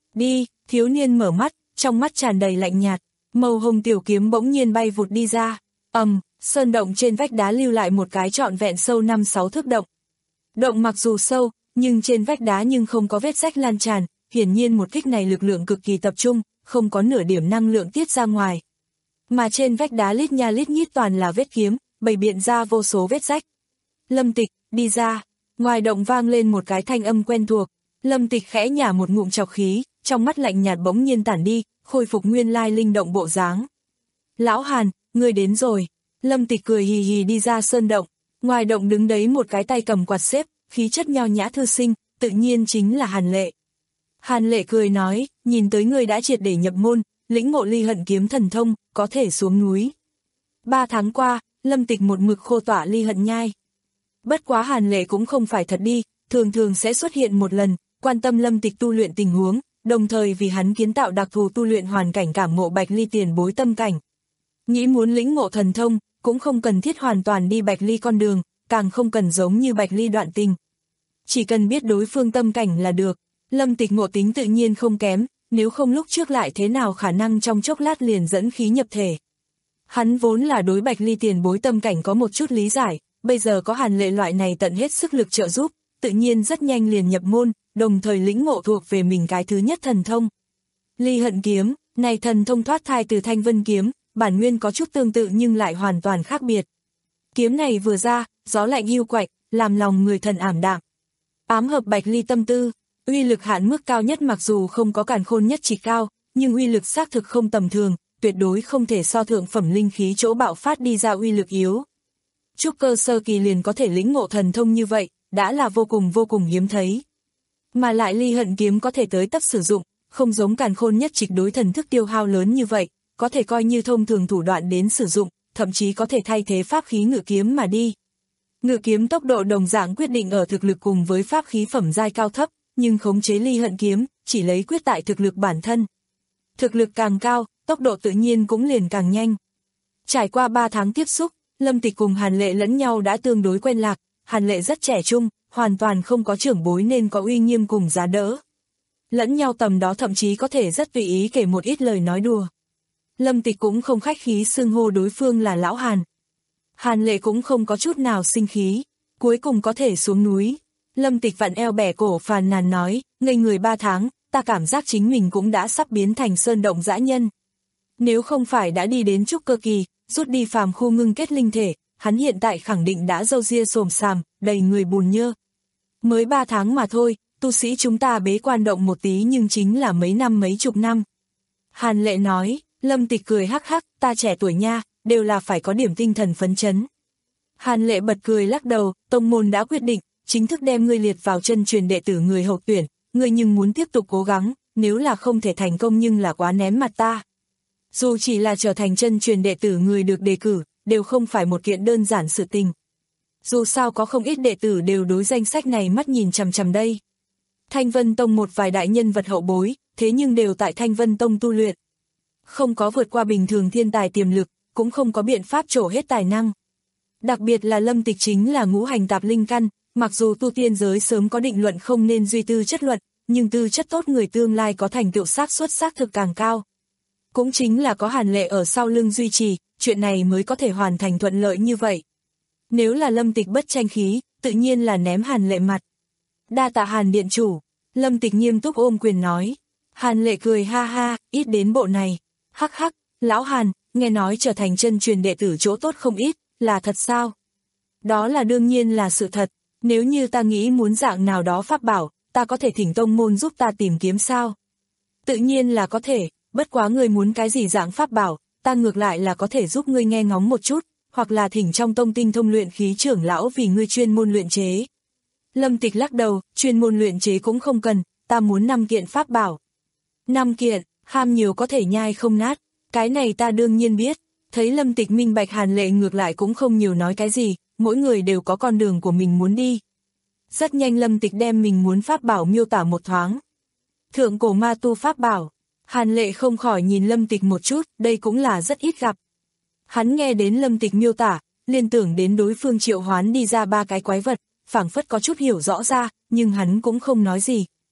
Đi, thiếu niên mở mắt, trong mắt tràn đầy lạnh nhạt, màu hồng tiểu kiếm bỗng nhiên bay vụt đi ra. Ầm, um, sơn động trên vách đá lưu lại một cái trọn vẹn sâu năm sáu thước động. Động mặc dù sâu, nhưng trên vách đá nhưng không có vết rách lan tràn, hiển nhiên một kích này lực lượng cực kỳ tập trung, không có nửa điểm năng lượng tiết ra ngoài. Mà trên vách đá lít nha lít nhít toàn là vết kiếm, bày biện ra vô số vết rách. Lâm Tịch, đi ra. Ngoài động vang lên một cái thanh âm quen thuộc. Lâm Tịch khẽ nhả một ngụm trọc khí, trong mắt lạnh nhạt bỗng nhiên tản đi, khôi phục nguyên lai linh động bộ dáng. Lão Hàn, ngươi đến rồi. Lâm Tịch cười hì hì đi ra sơn động. Ngoài động đứng đấy một cái tay cầm quạt xếp, khí chất nho nhã thư sinh, tự nhiên chính là Hàn Lệ. Hàn Lệ cười nói, nhìn tới ngươi đã triệt để nhập môn, lĩnh ngộ ly hận kiếm thần thông, có thể xuống núi. Ba tháng qua, Lâm Tịch một mực khô tỏa ly hận nhai. Bất quá Hàn Lệ cũng không phải thật đi, thường thường sẽ xuất hiện một lần, quan tâm Lâm Tịch tu luyện tình huống, đồng thời vì hắn kiến tạo đặc thù tu luyện hoàn cảnh cảm ngộ Bạch Ly tiền bối tâm cảnh. Nghĩ muốn lĩnh ngộ thần thông, cũng không cần thiết hoàn toàn đi Bạch Ly con đường, càng không cần giống như Bạch Ly đoạn tình. Chỉ cần biết đối phương tâm cảnh là được. Lâm Tịch ngộ tính tự nhiên không kém, nếu không lúc trước lại thế nào khả năng trong chốc lát liền dẫn khí nhập thể. Hắn vốn là đối Bạch Ly tiền bối tâm cảnh có một chút lý giải, bây giờ có Hàn Lệ loại này tận hết sức lực trợ giúp, tự nhiên rất nhanh liền nhập môn, đồng thời lĩnh ngộ thuộc về mình cái thứ nhất thần thông. Ly hận kiếm, này thần thông thoát thai từ Thanh Vân kiếm, bản nguyên có chút tương tự nhưng lại hoàn toàn khác biệt. Kiếm này vừa ra, gió lạnh hiu quạnh, làm lòng người thần ảm đạm. Ám hợp Bạch Ly tâm tư, uy lực hạn mức cao nhất mặc dù không có càn khôn nhất chỉ cao, nhưng uy lực xác thực không tầm thường, tuyệt đối không thể so thượng phẩm linh khí chỗ bạo phát đi ra uy lực yếu. Trúc cơ sơ kỳ liền có thể lĩnh ngộ thần thông như vậy, đã là vô cùng vô cùng hiếm thấy. Mà lại ly hận kiếm có thể tới tấp sử dụng, không giống càn khôn nhất trịch đối thần thức tiêu hao lớn như vậy, có thể coi như thông thường thủ đoạn đến sử dụng, thậm chí có thể thay thế pháp khí ngự kiếm mà đi. Ngự kiếm tốc độ đồng dạng quyết định ở thực lực cùng với pháp khí phẩm giai cao thấp, nhưng khống chế ly hận kiếm, chỉ lấy quyết tại thực lực bản thân. Thực lực càng cao, tốc độ tự nhiên cũng liền càng nhanh. Trải qua ba tháng tiếp xúc, Lâm Tịch cùng Hàn Lệ lẫn nhau đã tương đối quen lạc, Hàn Lệ rất trẻ trung, hoàn toàn không có trưởng bối nên có uy nghiêm cùng giá đỡ. Lẫn nhau tầm đó thậm chí có thể rất tùy ý kể một ít lời nói đùa. Lâm Tịch cũng không khách khí xưng hô đối phương là Lão Hàn. Hàn Lệ cũng không có chút nào sinh khí, cuối cùng có thể xuống núi. Lâm Tịch vặn eo bẻ cổ phàn nàn nói, ngây người ba tháng, ta cảm giác chính mình cũng đã sắp biến thành sơn động dã nhân. Nếu không phải đã đi đến trúc cơ kỳ, rút đi phàm khu ngưng kết linh thể, hắn hiện tại khẳng định đã râu ria xồm xàm, đầy người bùn nhơ. Mới ba tháng mà thôi, tu sĩ chúng ta bế quan động một tí nhưng chính là mấy năm mấy chục năm. Hàn Lệ nói, Lâm Tịch cười hắc hắc, ta trẻ tuổi nha, đều là phải có điểm tinh thần phấn chấn. Hàn Lệ bật cười lắc đầu, tông môn đã quyết định, chính thức đem ngươi liệt vào chân truyền đệ tử người hậu tuyển, ngươi nhưng muốn tiếp tục cố gắng, nếu là không thể thành công nhưng là quá ném mặt ta. Dù chỉ là trở thành chân truyền đệ tử người được đề cử, đều không phải một kiện đơn giản sự tình. Dù sao có không ít đệ tử đều đối danh sách này mắt nhìn chằm chằm đây. Thanh Vân Tông một vài đại nhân vật hậu bối, thế nhưng đều tại Thanh Vân Tông tu luyện. Không có vượt qua bình thường thiên tài tiềm lực, cũng không có biện pháp trổ hết tài năng. Đặc biệt là Lâm Tịch chính là ngũ hành tạp linh căn, mặc dù tu tiên giới sớm có định luận không nên duy tư chất luận, nhưng tư chất tốt người tương lai có thành tựu xác suất xác thực càng cao. Cũng chính là có Hàn Lệ ở sau lưng duy trì, chuyện này mới có thể hoàn thành thuận lợi như vậy. Nếu là Lâm Tịch bất tranh khí, tự nhiên là ném Hàn Lệ mặt. Đa tạ Hàn điện chủ, Lâm Tịch nghiêm túc ôm quyền nói. Hàn Lệ cười ha ha, ít đến bộ này. Hắc hắc, lão Hàn, nghe nói trở thành chân truyền đệ tử chỗ tốt không ít, là thật sao? Đó là đương nhiên là sự thật, nếu như ta nghĩ muốn dạng nào đó pháp bảo, ta có thể thỉnh tông môn giúp ta tìm kiếm sao? Tự nhiên là có thể, bất quá ngươi muốn cái gì dạng pháp bảo, ta ngược lại là có thể giúp ngươi nghe ngóng một chút, hoặc là thỉnh trong tông tinh thông luyện khí trưởng lão vì ngươi chuyên môn luyện chế. Lâm Tịch lắc đầu, chuyên môn luyện chế cũng không cần, ta muốn năm kiện pháp bảo. Năm kiện, ham nhiều có thể nhai không nát, cái này ta đương nhiên biết. Thấy Lâm Tịch minh bạch Hàn Lệ ngược lại cũng không nhiều nói cái gì, mỗi người đều có con đường của mình muốn đi. Rất nhanh Lâm Tịch đem mình muốn pháp bảo miêu tả một thoáng. Thượng cổ ma tu pháp bảo, Hàn Lệ không khỏi nhìn Lâm Tịch một chút, đây cũng là rất ít gặp. Hắn nghe đến Lâm Tịch miêu tả, liên tưởng đến đối phương triệu hoán đi ra ba cái quái vật, phảng phất có chút hiểu rõ ra, nhưng hắn cũng không nói gì.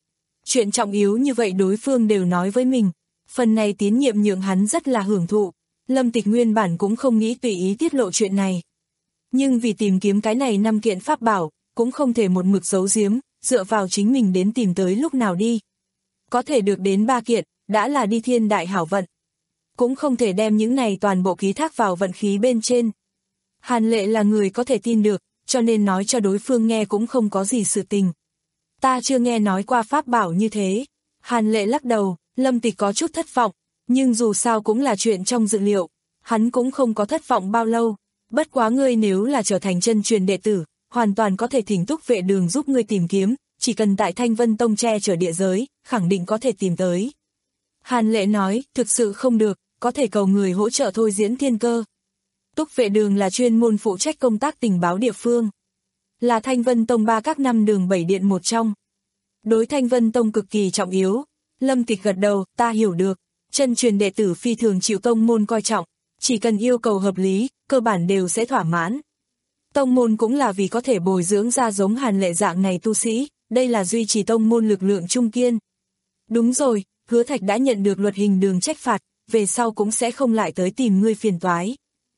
Chuyện trọng yếu như vậy đối phương đều nói với mình. Phần này tín nhiệm nhượng hắn rất là hưởng thụ. Lâm Tịch nguyên bản cũng không nghĩ tùy ý tiết lộ chuyện này. Nhưng vì tìm kiếm cái này năm kiện pháp bảo, cũng không thể một mực giấu giếm, dựa vào chính mình đến tìm tới lúc nào đi. Có thể được đến ba kiện, đã là đi thiên đại hảo vận. Cũng không thể đem những này toàn bộ ký thác vào vận khí bên trên. Hàn Lệ là người có thể tin được, cho nên nói cho đối phương nghe cũng không có gì sự tình. Ta chưa nghe nói qua pháp bảo như thế. Hàn Lệ lắc đầu, Lâm Tịch có chút thất vọng, nhưng dù sao cũng là chuyện trong dự liệu. Hắn cũng không có thất vọng bao lâu. Bất quá ngươi nếu là trở thành chân truyền đệ tử, hoàn toàn có thể thỉnh Túc Vệ Đường giúp ngươi tìm kiếm, chỉ cần tại Thanh Vân Tông che chở địa giới, khẳng định có thể tìm tới. Hàn Lệ nói, thực sự không được, có thể cầu người hỗ trợ thôi diễn thiên cơ. Túc Vệ Đường là chuyên môn phụ trách công tác tình báo địa phương. Là Thanh Vân Tông ba các năm đường bảy điện một trong. Đối Thanh Vân Tông cực kỳ trọng yếu. Lâm Tịch gật đầu, ta hiểu được. Chân truyền đệ tử phi thường chịu tông môn coi trọng. Chỉ cần yêu cầu hợp lý, cơ bản đều sẽ thỏa mãn. Tông môn cũng là vì có thể bồi dưỡng ra giống Hàn Lệ dạng này tu sĩ, đây là duy trì tông môn lực lượng trung kiên. Đúng rồi, Hứa Thạch đã nhận được luật hình đường trách phạt, về sau cũng sẽ không lại tới tìm ngươi phiền toái.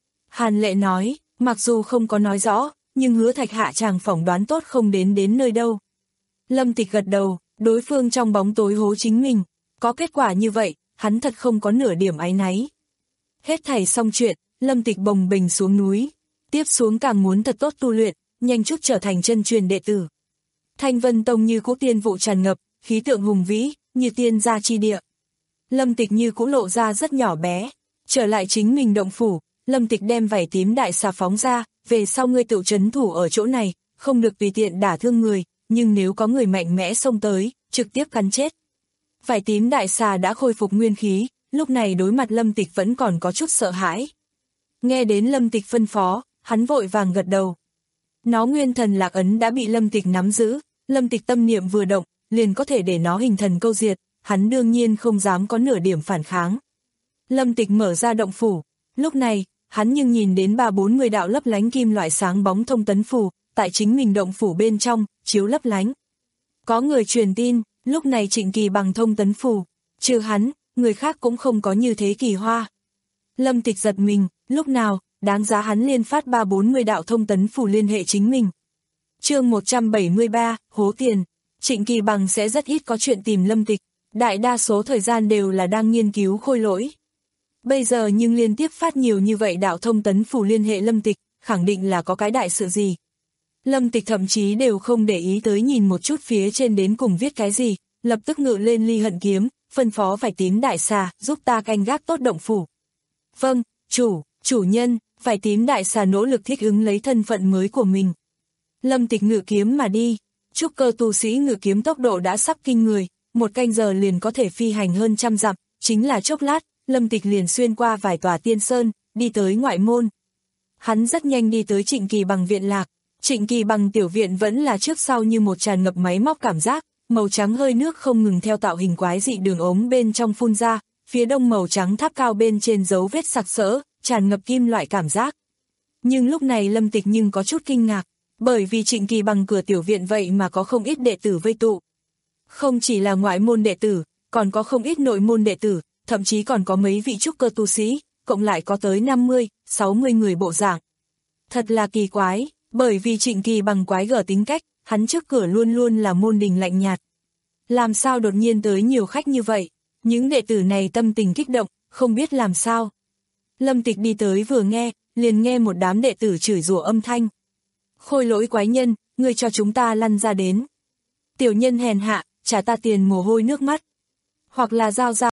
Hàn Lệ nói, mặc dù không có nói rõ, nhưng Hứa Thạch hạ chàng phỏng đoán tốt không đến đến nơi đâu. Lâm Tịch gật đầu, đối phương trong bóng tối hố chính mình, có kết quả như vậy, hắn thật không có nửa điểm áy náy. Hết thảy xong chuyện, Lâm Tịch bồng bềnh xuống núi, tiếp xuống càng muốn thật tốt tu luyện, nhanh chút trở thành chân truyền đệ tử. Thanh Vân Tông như cũ tiên vụ tràn ngập, khí tượng hùng vĩ, như tiên gia chi địa. Lâm Tịch như cũ lộ ra rất nhỏ bé, trở lại chính mình động phủ, Lâm Tịch đem vảy tím đại xà phóng ra, về sau ngươi tự trấn thủ ở chỗ này, không được tùy tiện đả thương người, nhưng nếu có người mạnh mẽ xông tới, trực tiếp cắn chết. Vảy tím đại xà đã khôi phục nguyên khí, lúc này đối mặt Lâm Tịch vẫn còn có chút sợ hãi. Nghe đến Lâm Tịch phân phó, hắn vội vàng gật đầu. Nó nguyên thần lạc ấn đã bị Lâm Tịch nắm giữ, Lâm Tịch tâm niệm vừa động, liền có thể để nó hình thần câu diệt, hắn đương nhiên không dám có nửa điểm phản kháng. Lâm Tịch mở ra động phủ, lúc này, hắn nhưng nhìn đến ba bốn mươi đạo lấp lánh kim loại sáng bóng thông tấn phù, tại chính mình động phủ bên trong, chiếu lấp lánh. Có người truyền tin, lúc này Trịnh Kỳ bằng thông tấn phù, trừ hắn, người khác cũng không có như thế kỳ hoa. Lâm Tịch giật mình, lúc nào, đáng giá hắn liên phát ba bốn mươi đạo thông tấn phù liên hệ chính mình. Chương một trăm bảy mươi ba, hố tiền. Trịnh Kỳ bằng sẽ rất ít có chuyện tìm Lâm Tịch, đại đa số thời gian đều là đang nghiên cứu khôi lỗi. Bây giờ nhưng liên tiếp phát nhiều như vậy đạo thông tấn phù liên hệ Lâm Tịch, khẳng định là có cái đại sự gì. Lâm Tịch thậm chí đều không để ý tới nhìn một chút phía trên đến cùng viết cái gì, lập tức ngự lên ly hận kiếm, phân phó vảy tím đại xà, giúp ta canh gác tốt động phủ. Vâng, chủ, chủ nhân, vảy tím đại xà nỗ lực thích ứng lấy thân phận mới của mình. Lâm Tịch ngự kiếm mà đi, trúc cơ tu sĩ ngự kiếm tốc độ đã sắp kinh người, một canh giờ liền có thể phi hành hơn trăm dặm, chính là chốc lát, Lâm Tịch liền xuyên qua vài tòa tiên sơn, đi tới ngoại môn. Hắn rất nhanh đi tới Trịnh Kỳ bằng viện lạc, Trịnh Kỳ bằng tiểu viện vẫn là trước sau như một tràn ngập máy móc cảm giác, màu trắng hơi nước không ngừng theo tạo hình quái dị đường ống bên trong phun ra, phía đông màu trắng tháp cao bên trên dấu vết sặc sỡ, tràn ngập kim loại cảm giác. Nhưng lúc này Lâm Tịch nhưng có chút kinh ngạc, bởi vì Trịnh Kỳ bằng cửa tiểu viện vậy mà có không ít đệ tử vây tụ. Không chỉ là ngoại môn đệ tử, còn có không ít nội môn đệ tử, thậm chí còn có mấy vị trúc cơ tu sĩ, cộng lại có tới năm mươi, sáu mươi người bộ dạng. Thật là kỳ quái, bởi vì Trịnh Kỳ bằng quái gở tính cách, hắn trước cửa luôn luôn là môn đình lạnh nhạt. Làm sao đột nhiên tới nhiều khách như vậy, những đệ tử này tâm tình kích động, không biết làm sao. Lâm Tịch đi tới vừa nghe, liền nghe một đám đệ tử chửi rủa âm thanh. Khôi lỗi quái nhân, ngươi cho chúng ta lăn ra đến. Tiểu nhân hèn hạ, trả ta tiền mồ hôi nước mắt. Hoặc là giao ra.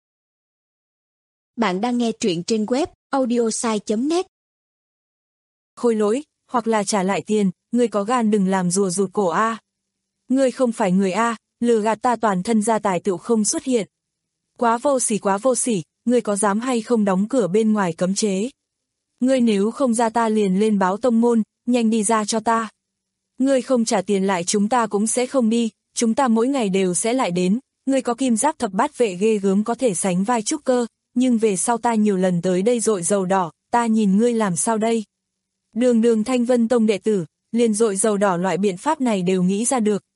Bạn đang nghe truyện trên web audiosai chấm net. Khôi lỗi, hoặc là trả lại tiền, ngươi có gan đừng làm rùa rụt cổ a. Ngươi không phải người a, lừa gạt ta toàn thân gia tài tựu không xuất hiện. Quá vô sỉ quá vô sỉ, ngươi có dám hay không đóng cửa bên ngoài cấm chế. Ngươi nếu không ra ta liền lên báo tông môn, nhanh đi ra cho ta. Ngươi không trả tiền lại chúng ta cũng sẽ không đi, chúng ta mỗi ngày đều sẽ lại đến. Ngươi có kim giáp thập bát vệ ghê gớm có thể sánh vai trúc cơ, nhưng về sau ta nhiều lần tới đây dội dầu đỏ, ta nhìn ngươi làm sao đây. Đường đường Thanh Vân Tông đệ tử, liền dội dầu đỏ loại biện pháp này đều nghĩ ra được,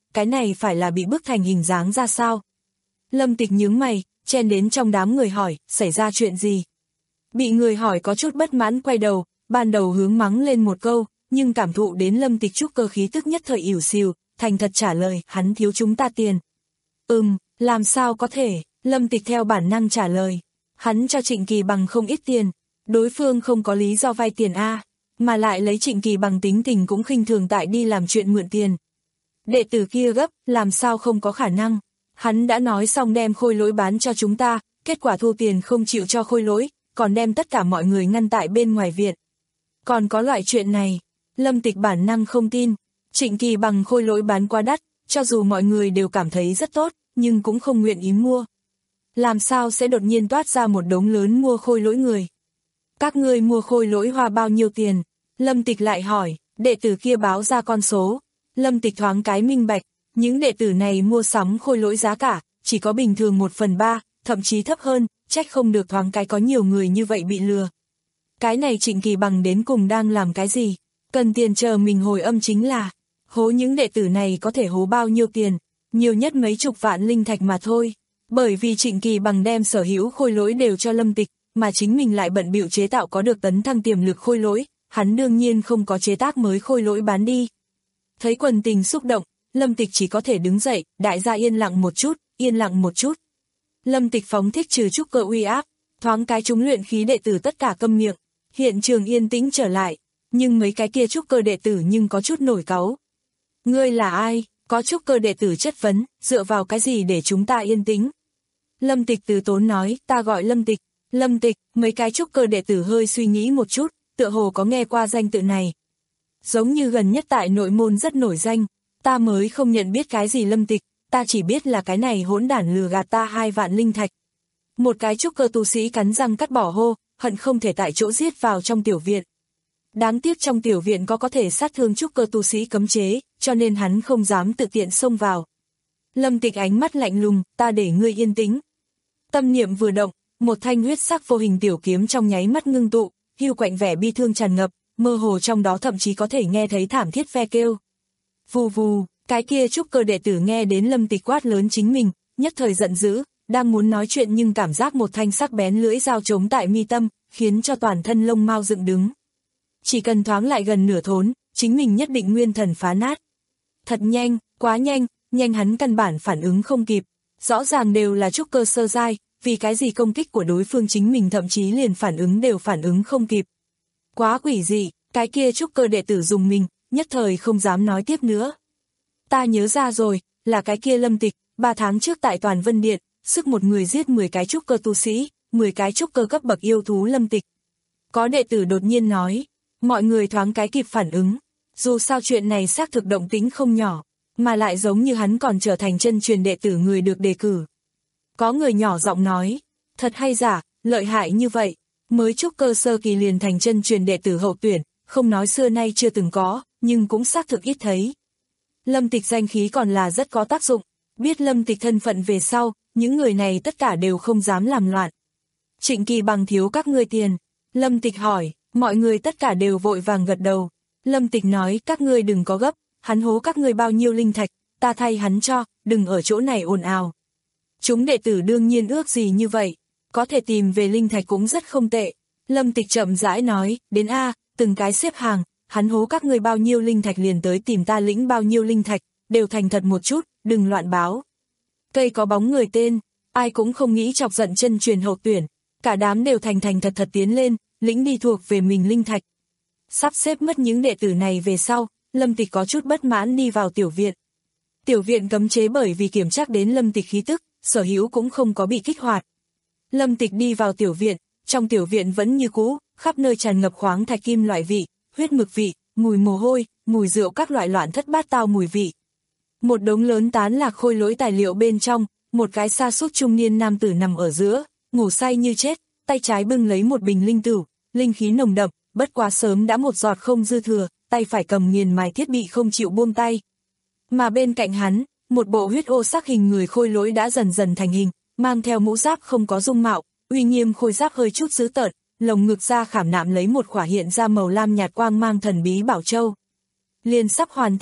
cái này phải là bị bức thành hình dáng ra sao? Lâm Tịch nhướng mày, chen đến trong đám người hỏi, xảy ra chuyện gì? Bị người hỏi có chút bất mãn quay đầu, ban đầu hướng mắng lên một câu, nhưng cảm thụ đến Lâm Tịch trúc cơ khí tức nhất thời ỉu xìu, thành thật trả lời, hắn thiếu chúng ta tiền. Ừm, làm sao có thể, Lâm Tịch theo bản năng trả lời, hắn cho Trịnh Kỳ Bằng không ít tiền, đối phương không có lý do vay tiền a, mà lại lấy Trịnh Kỳ Bằng tính tình cũng khinh thường tại đi làm chuyện mượn tiền. Đệ tử kia gấp, làm sao không có khả năng, hắn đã nói xong đem khôi lỗi bán cho chúng ta, kết quả thu tiền không chịu cho khôi lỗi, còn đem tất cả mọi người ngăn tại bên ngoài viện. Còn có loại chuyện này, Lâm Tịch bản năng không tin, Trịnh Kỳ Bằng khôi lỗi bán quá đắt, cho dù mọi người đều cảm thấy rất tốt, nhưng cũng không nguyện ý mua. Làm sao sẽ đột nhiên toát ra một đống lớn mua khôi lỗi người? Các ngươi mua khôi lỗi hoa bao nhiêu tiền? Lâm Tịch lại hỏi, đệ tử kia báo ra con số. Lâm Tịch thoáng cái minh bạch, những đệ tử này mua sắm khôi lỗi giá cả, chỉ có bình thường một phần ba, thậm chí thấp hơn, trách không được thoáng cái có nhiều người như vậy bị lừa. Cái này Trịnh Kỳ Bằng đến cùng đang làm cái gì? Cần tiền chờ mình hồi âm chính là, hố những đệ tử này có thể hố bao nhiêu tiền, nhiều nhất mấy chục vạn linh thạch mà thôi. Bởi vì Trịnh Kỳ Bằng đem sở hữu khôi lỗi đều cho Lâm Tịch, mà chính mình lại bận bịu chế tạo có được tấn thăng tiềm lực khôi lỗi, hắn đương nhiên không có chế tác mới khôi lỗi bán đi. Thấy quần tình xúc động, Lâm Tịch chỉ có thể đứng dậy, đại gia yên lặng một chút, yên lặng một chút. Lâm Tịch phóng thích trừ trúc cơ uy áp, thoáng cái chúng luyện khí đệ tử tất cả câm miệng, hiện trường yên tĩnh trở lại, nhưng mấy cái kia trúc cơ đệ tử nhưng có chút nổi cáu. Ngươi là ai? Có trúc cơ đệ tử chất vấn, dựa vào cái gì để chúng ta yên tĩnh? Lâm Tịch từ tốn nói, ta gọi Lâm Tịch. Lâm Tịch, mấy cái trúc cơ đệ tử hơi suy nghĩ một chút, tựa hồ có nghe qua danh tự này. Giống như gần nhất tại nội môn rất nổi danh, ta mới không nhận biết cái gì Lâm Tịch, ta chỉ biết là cái này hỗn đản lừa gạt ta hai vạn linh thạch. Một cái trúc cơ tu sĩ cắn răng cắt bỏ hô, hận không thể tại chỗ giết vào trong tiểu viện. Đáng tiếc trong tiểu viện có có thể sát thương trúc cơ tu sĩ cấm chế, cho nên hắn không dám tự tiện xông vào. Lâm Tịch ánh mắt lạnh lùng, ta để ngươi yên tĩnh. Tâm niệm vừa động, một thanh huyết sắc vô hình tiểu kiếm trong nháy mắt ngưng tụ, hưu quạnh vẻ bi thương tràn ngập, mơ hồ trong đó thậm chí có thể nghe thấy thảm thiết ve kêu. Vù vù, cái kia trúc cơ đệ tử nghe đến Lâm Tịch quát lớn chính mình, nhất thời giận dữ, đang muốn nói chuyện nhưng cảm giác một thanh sắc bén lưỡi dao trống tại mi tâm, khiến cho toàn thân lông mao dựng đứng. Chỉ cần thoáng lại gần nửa thốn, chính mình nhất định nguyên thần phá nát. Thật nhanh, quá nhanh, nhanh hắn căn bản phản ứng không kịp, rõ ràng đều là trúc cơ sơ giai, vì cái gì công kích của đối phương chính mình thậm chí liền phản ứng đều phản ứng không kịp. Quá quỷ dị, cái kia trúc cơ đệ tử dùng mình, nhất thời không dám nói tiếp nữa. Ta nhớ ra rồi, là cái kia Lâm Tịch, ba tháng trước tại Toàn Vân Điện, sức một người giết mười cái trúc cơ tu sĩ, mười cái trúc cơ cấp bậc yêu thú Lâm Tịch. Có đệ tử đột nhiên nói, mọi người thoáng cái kịp phản ứng, dù sao chuyện này xác thực động tĩnh không nhỏ, mà lại giống như hắn còn trở thành chân truyền đệ tử người được đề cử. Có người nhỏ giọng nói, thật hay giả, lợi hại như vậy, mới trúc cơ sơ kỳ liền thành chân truyền đệ tử hậu tuyển, không nói xưa nay chưa từng có, nhưng cũng xác thực ít thấy. Lâm Tịch danh khí còn là rất có tác dụng, biết Lâm Tịch thân phận về sau, những người này tất cả đều không dám làm loạn. Trịnh Kỳ Bằng thiếu các ngươi tiền, Lâm Tịch hỏi, mọi người tất cả đều vội vàng gật đầu. Lâm Tịch nói, các ngươi đừng có gấp, hắn hố các ngươi bao nhiêu linh thạch, ta thay hắn cho, đừng ở chỗ này ồn ào. Chúng đệ tử đương nhiên ước gì như vậy, có thể tìm về linh thạch cũng rất không tệ. Lâm Tịch chậm rãi nói, đến A, từng cái xếp hàng, hắn hố các ngươi bao nhiêu linh thạch liền tới tìm ta lĩnh bao nhiêu linh thạch, đều thành thật một chút, đừng loạn báo. Cây có bóng người tên, ai cũng không nghĩ chọc giận chân truyền hậu tuyển, cả đám đều thành thành thật thật tiến lên, lĩnh đi thuộc về mình linh thạch. Sắp xếp mất những đệ tử này về sau, Lâm Tịch có chút bất mãn đi vào tiểu viện. Tiểu viện cấm chế bởi vì kiểm tra đến Lâm Tịch khí tức, sở hữu cũng không có bị kích hoạt. Lâm Tịch đi vào tiểu viện, trong tiểu viện vẫn như cũ, khắp nơi tràn ngập khoáng thạch kim loại vị, huyết mực vị, mùi mồ hôi, mùi rượu các loại loạn thất bát tao mùi vị. Một đống lớn tán lạc khôi lỗi tài liệu bên trong, một cái sa sút trung niên nam tử nằm ở giữa, ngủ say như chết, tay trái bưng lấy một bình linh tửu, linh khí nồng đậm, bất quá sớm đã một giọt không dư thừa, tay phải cầm nghiền mài thiết bị không chịu buông tay. Mà bên cạnh hắn, một bộ huyết ô sắc hình người khôi lỗi đã dần dần thành hình, mang theo mũ giáp không có dung mạo, uy nghiêm khôi giáp hơi chút dữ tợn, lồng ngực ra khảm nạm lấy một khỏa hiện ra màu lam nhạt quang mang thần bí bảo châu. Liền sắp hoàn thành,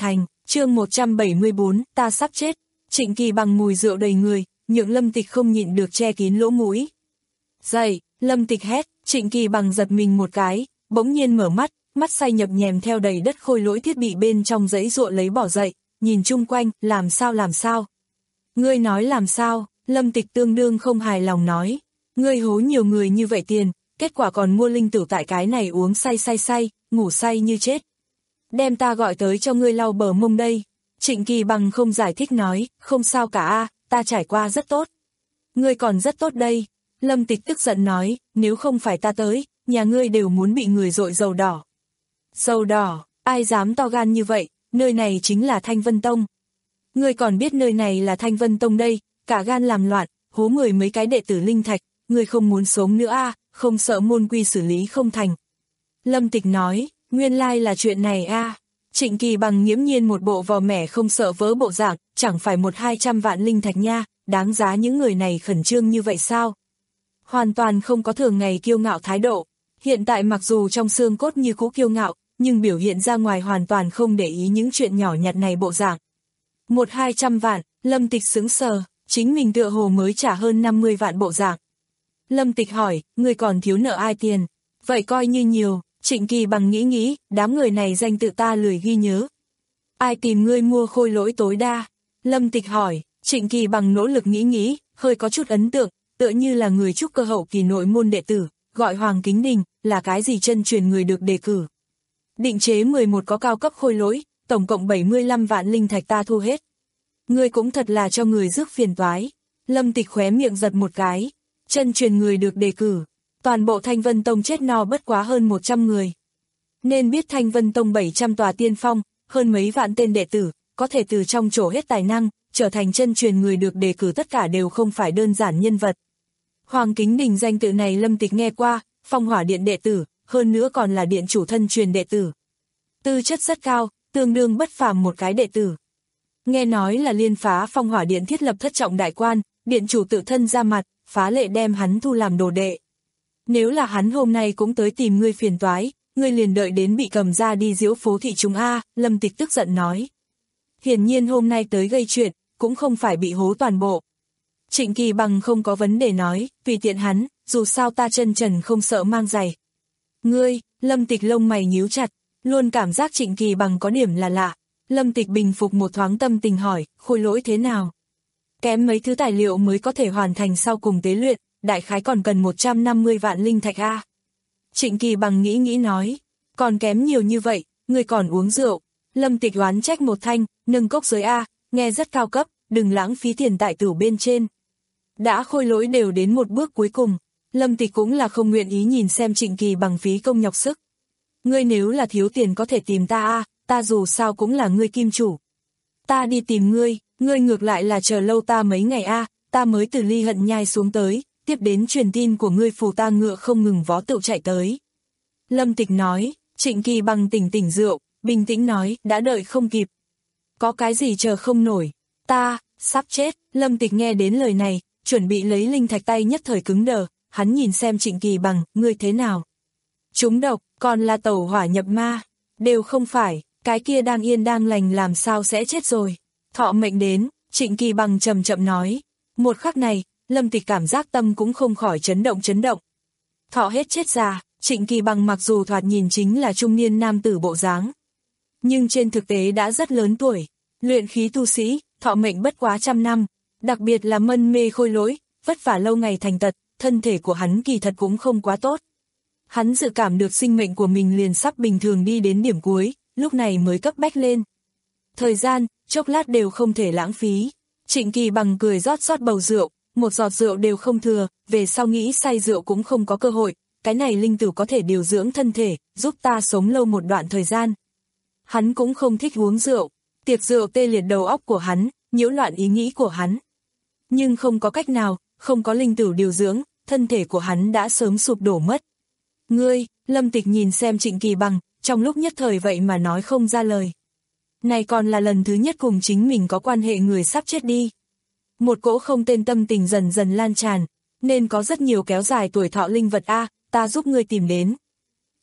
chương một trăm bảy mươi bốn, ta sắp chết. Trịnh Kỳ Bằng mùi rượu đầy người, nhượng Lâm Tịch không nhịn được che kín lỗ mũi. Dậy, Lâm Tịch hét, Trịnh Kỳ Bằng giật mình một cái, bỗng nhiên mở mắt, mắt say nhập nhèm theo đầy đất khôi lỗi thiết bị bên trong giấy ruộng lấy bỏ dậy, nhìn chung quanh, làm sao làm sao. Ngươi nói làm sao, Lâm Tịch tương đương không hài lòng nói, ngươi hố nhiều người như vậy tiền, kết quả còn mua linh tử tại cái này uống say say say, ngủ say như chết. Đem ta gọi tới cho ngươi lau bờ mông đây. Trịnh Kỳ Bằng không giải thích nói, không sao cả a, ta trải qua rất tốt. Ngươi còn rất tốt đây. Lâm Tịch tức giận nói, nếu không phải ta tới, nhà ngươi đều muốn bị người dội dầu đỏ. Dầu đỏ, ai dám to gan như vậy, nơi này chính là Thanh Vân Tông. Ngươi còn biết nơi này là Thanh Vân Tông đây, cả gan làm loạn, hố mười mấy cái đệ tử linh thạch, ngươi không muốn sống nữa a, không sợ môn quy xử lý không thành. Lâm Tịch nói, nguyên lai là chuyện này a. Trịnh Kỳ Bằng nghiễm nhiên một bộ vò mẻ không sợ vỡ bộ dạng, chẳng phải một hai trăm vạn linh thạch nha, đáng giá những người này khẩn trương như vậy sao? Hoàn toàn không có thường ngày kiêu ngạo thái độ, hiện tại mặc dù trong xương cốt như cũ kiêu ngạo, nhưng biểu hiện ra ngoài hoàn toàn không để ý những chuyện nhỏ nhặt này bộ dạng. Một hai trăm vạn, Lâm Tịch sững sờ, chính mình tựa hồ mới trả hơn năm mươi vạn bộ dạng. Lâm Tịch hỏi, ngươi còn thiếu nợ ai tiền? Vậy coi như nhiều. Trịnh Kỳ Bằng nghĩ nghĩ, đám người này danh tự ta lười ghi nhớ. Ai tìm ngươi mua khôi lỗi tối đa? Lâm Tịch hỏi, Trịnh Kỳ Bằng nỗ lực nghĩ nghĩ, hơi có chút ấn tượng, tựa như là người trúc cơ hậu kỳ nội môn đệ tử, gọi Hoàng Kính Đình, là cái gì chân truyền người được đề cử. Định chế mười một có cao cấp khôi lỗi, tổng cộng bảy mươi lăm vạn linh thạch ta thu hết. Ngươi cũng thật là cho người rước phiền toái. Lâm Tịch khóe miệng giật một cái, chân truyền người được đề cử. Toàn bộ Thanh Vân Tông chết no bất quá hơn một trăm người. Nên biết Thanh Vân Tông bảy trăm tòa tiên phong, hơn mấy vạn tên đệ tử, có thể từ trong trổ hết tài năng, trở thành chân truyền người được đề cử tất cả đều không phải đơn giản nhân vật. Hoàng Kính Đình danh tự này Lâm Tịch nghe qua, Phong Hỏa Điện đệ tử, hơn nữa còn là điện chủ thân truyền đệ tử. Tư chất rất cao, tương đương bất phàm một cái đệ tử. Nghe nói là liên phá Phong Hỏa Điện thiết lập thất trọng đại quan, điện chủ tự thân ra mặt, phá lệ đem hắn thu làm đồ đệ. Nếu là hắn hôm nay cũng tới tìm ngươi phiền toái, ngươi liền đợi đến bị cầm ra đi diễu phố thị chúng a, Lâm Tịch tức giận nói. Hiển nhiên hôm nay tới gây chuyện, cũng không phải bị hố toàn bộ. Trịnh Kỳ Bằng không có vấn đề nói, tùy tiện hắn, dù sao ta chân trần không sợ mang giày. Ngươi, Lâm Tịch lông mày nhíu chặt, luôn cảm giác Trịnh Kỳ Bằng có điểm là lạ. Lâm Tịch bình phục một thoáng tâm tình hỏi, khôi lỗi thế nào? Kém mấy thứ tài liệu mới có thể hoàn thành sau cùng tế luyện, đại khái còn cần một trăm năm mươi vạn linh thạch a. Trịnh Kỳ Bằng nghĩ nghĩ nói, còn kém nhiều như vậy, ngươi còn uống rượu. Lâm Tịch oán trách một thanh, nâng cốc giới a, nghe rất cao cấp, đừng lãng phí tiền tại tửu bên trên. Đã khôi lỗi đều đến một bước cuối cùng, Lâm Tịch cũng là không nguyện ý nhìn xem Trịnh Kỳ Bằng phí công nhọc sức. Ngươi nếu là thiếu tiền có thể tìm ta a, ta dù sao cũng là ngươi kim chủ. Ta đi tìm ngươi, ngươi ngược lại là chờ lâu ta mấy ngày a, ta mới từ Ly Hận Nhai xuống tới, tiếp đến truyền tin của ngươi phù ta ngựa không ngừng vó tựu chạy tới. Lâm Tịch nói, Trịnh Kỳ Bằng tỉnh tỉnh rượu, bình tĩnh nói, đã đợi không kịp. Có cái gì chờ không nổi, ta, sắp chết. Lâm Tịch nghe đến lời này, chuẩn bị lấy linh thạch tay nhất thời cứng đờ, hắn nhìn xem Trịnh Kỳ Bằng, ngươi thế nào? Trúng độc, còn là tẩu hỏa nhập ma, đều không phải, cái kia đang yên đang lành làm sao sẽ chết rồi. Thọ mệnh đến, Trịnh Kỳ Bằng chậm chậm nói, một khắc này, Lâm Tịch cảm giác tâm cũng không khỏi chấn động chấn động. Thọ hết chết già, Trịnh Kỳ Bằng mặc dù thoạt nhìn chính là trung niên nam tử bộ dáng, nhưng trên thực tế đã rất lớn tuổi, luyện khí tu sĩ, thọ mệnh bất quá trăm năm, đặc biệt là mân mê khôi lỗi, vất vả lâu ngày thành tật, thân thể của hắn kỳ thật cũng không quá tốt. Hắn dự cảm được sinh mệnh của mình liền sắp bình thường đi đến điểm cuối, lúc này mới cấp bách lên. Thời gian, chốc lát đều không thể lãng phí. Trịnh Kỳ Bằng cười rót rót bầu rượu, một giọt rượu đều không thừa, về sau nghĩ say rượu cũng không có cơ hội, cái này linh tử có thể điều dưỡng thân thể, giúp ta sống lâu một đoạn thời gian. Hắn cũng không thích uống rượu, tiệc rượu tê liệt đầu óc của hắn, nhiễu loạn ý nghĩ của hắn. Nhưng không có cách nào, không có linh tử điều dưỡng, thân thể của hắn đã sớm sụp đổ mất. Ngươi, Lâm Tịch nhìn xem Trịnh Kỳ Bằng, trong lúc nhất thời vậy mà nói không ra lời. Này còn là lần thứ nhất cùng chính mình có quan hệ người sắp chết đi. Một cỗ không tên tâm tình dần dần lan tràn, nên có rất nhiều kéo dài tuổi thọ linh vật a, ta giúp ngươi tìm đến.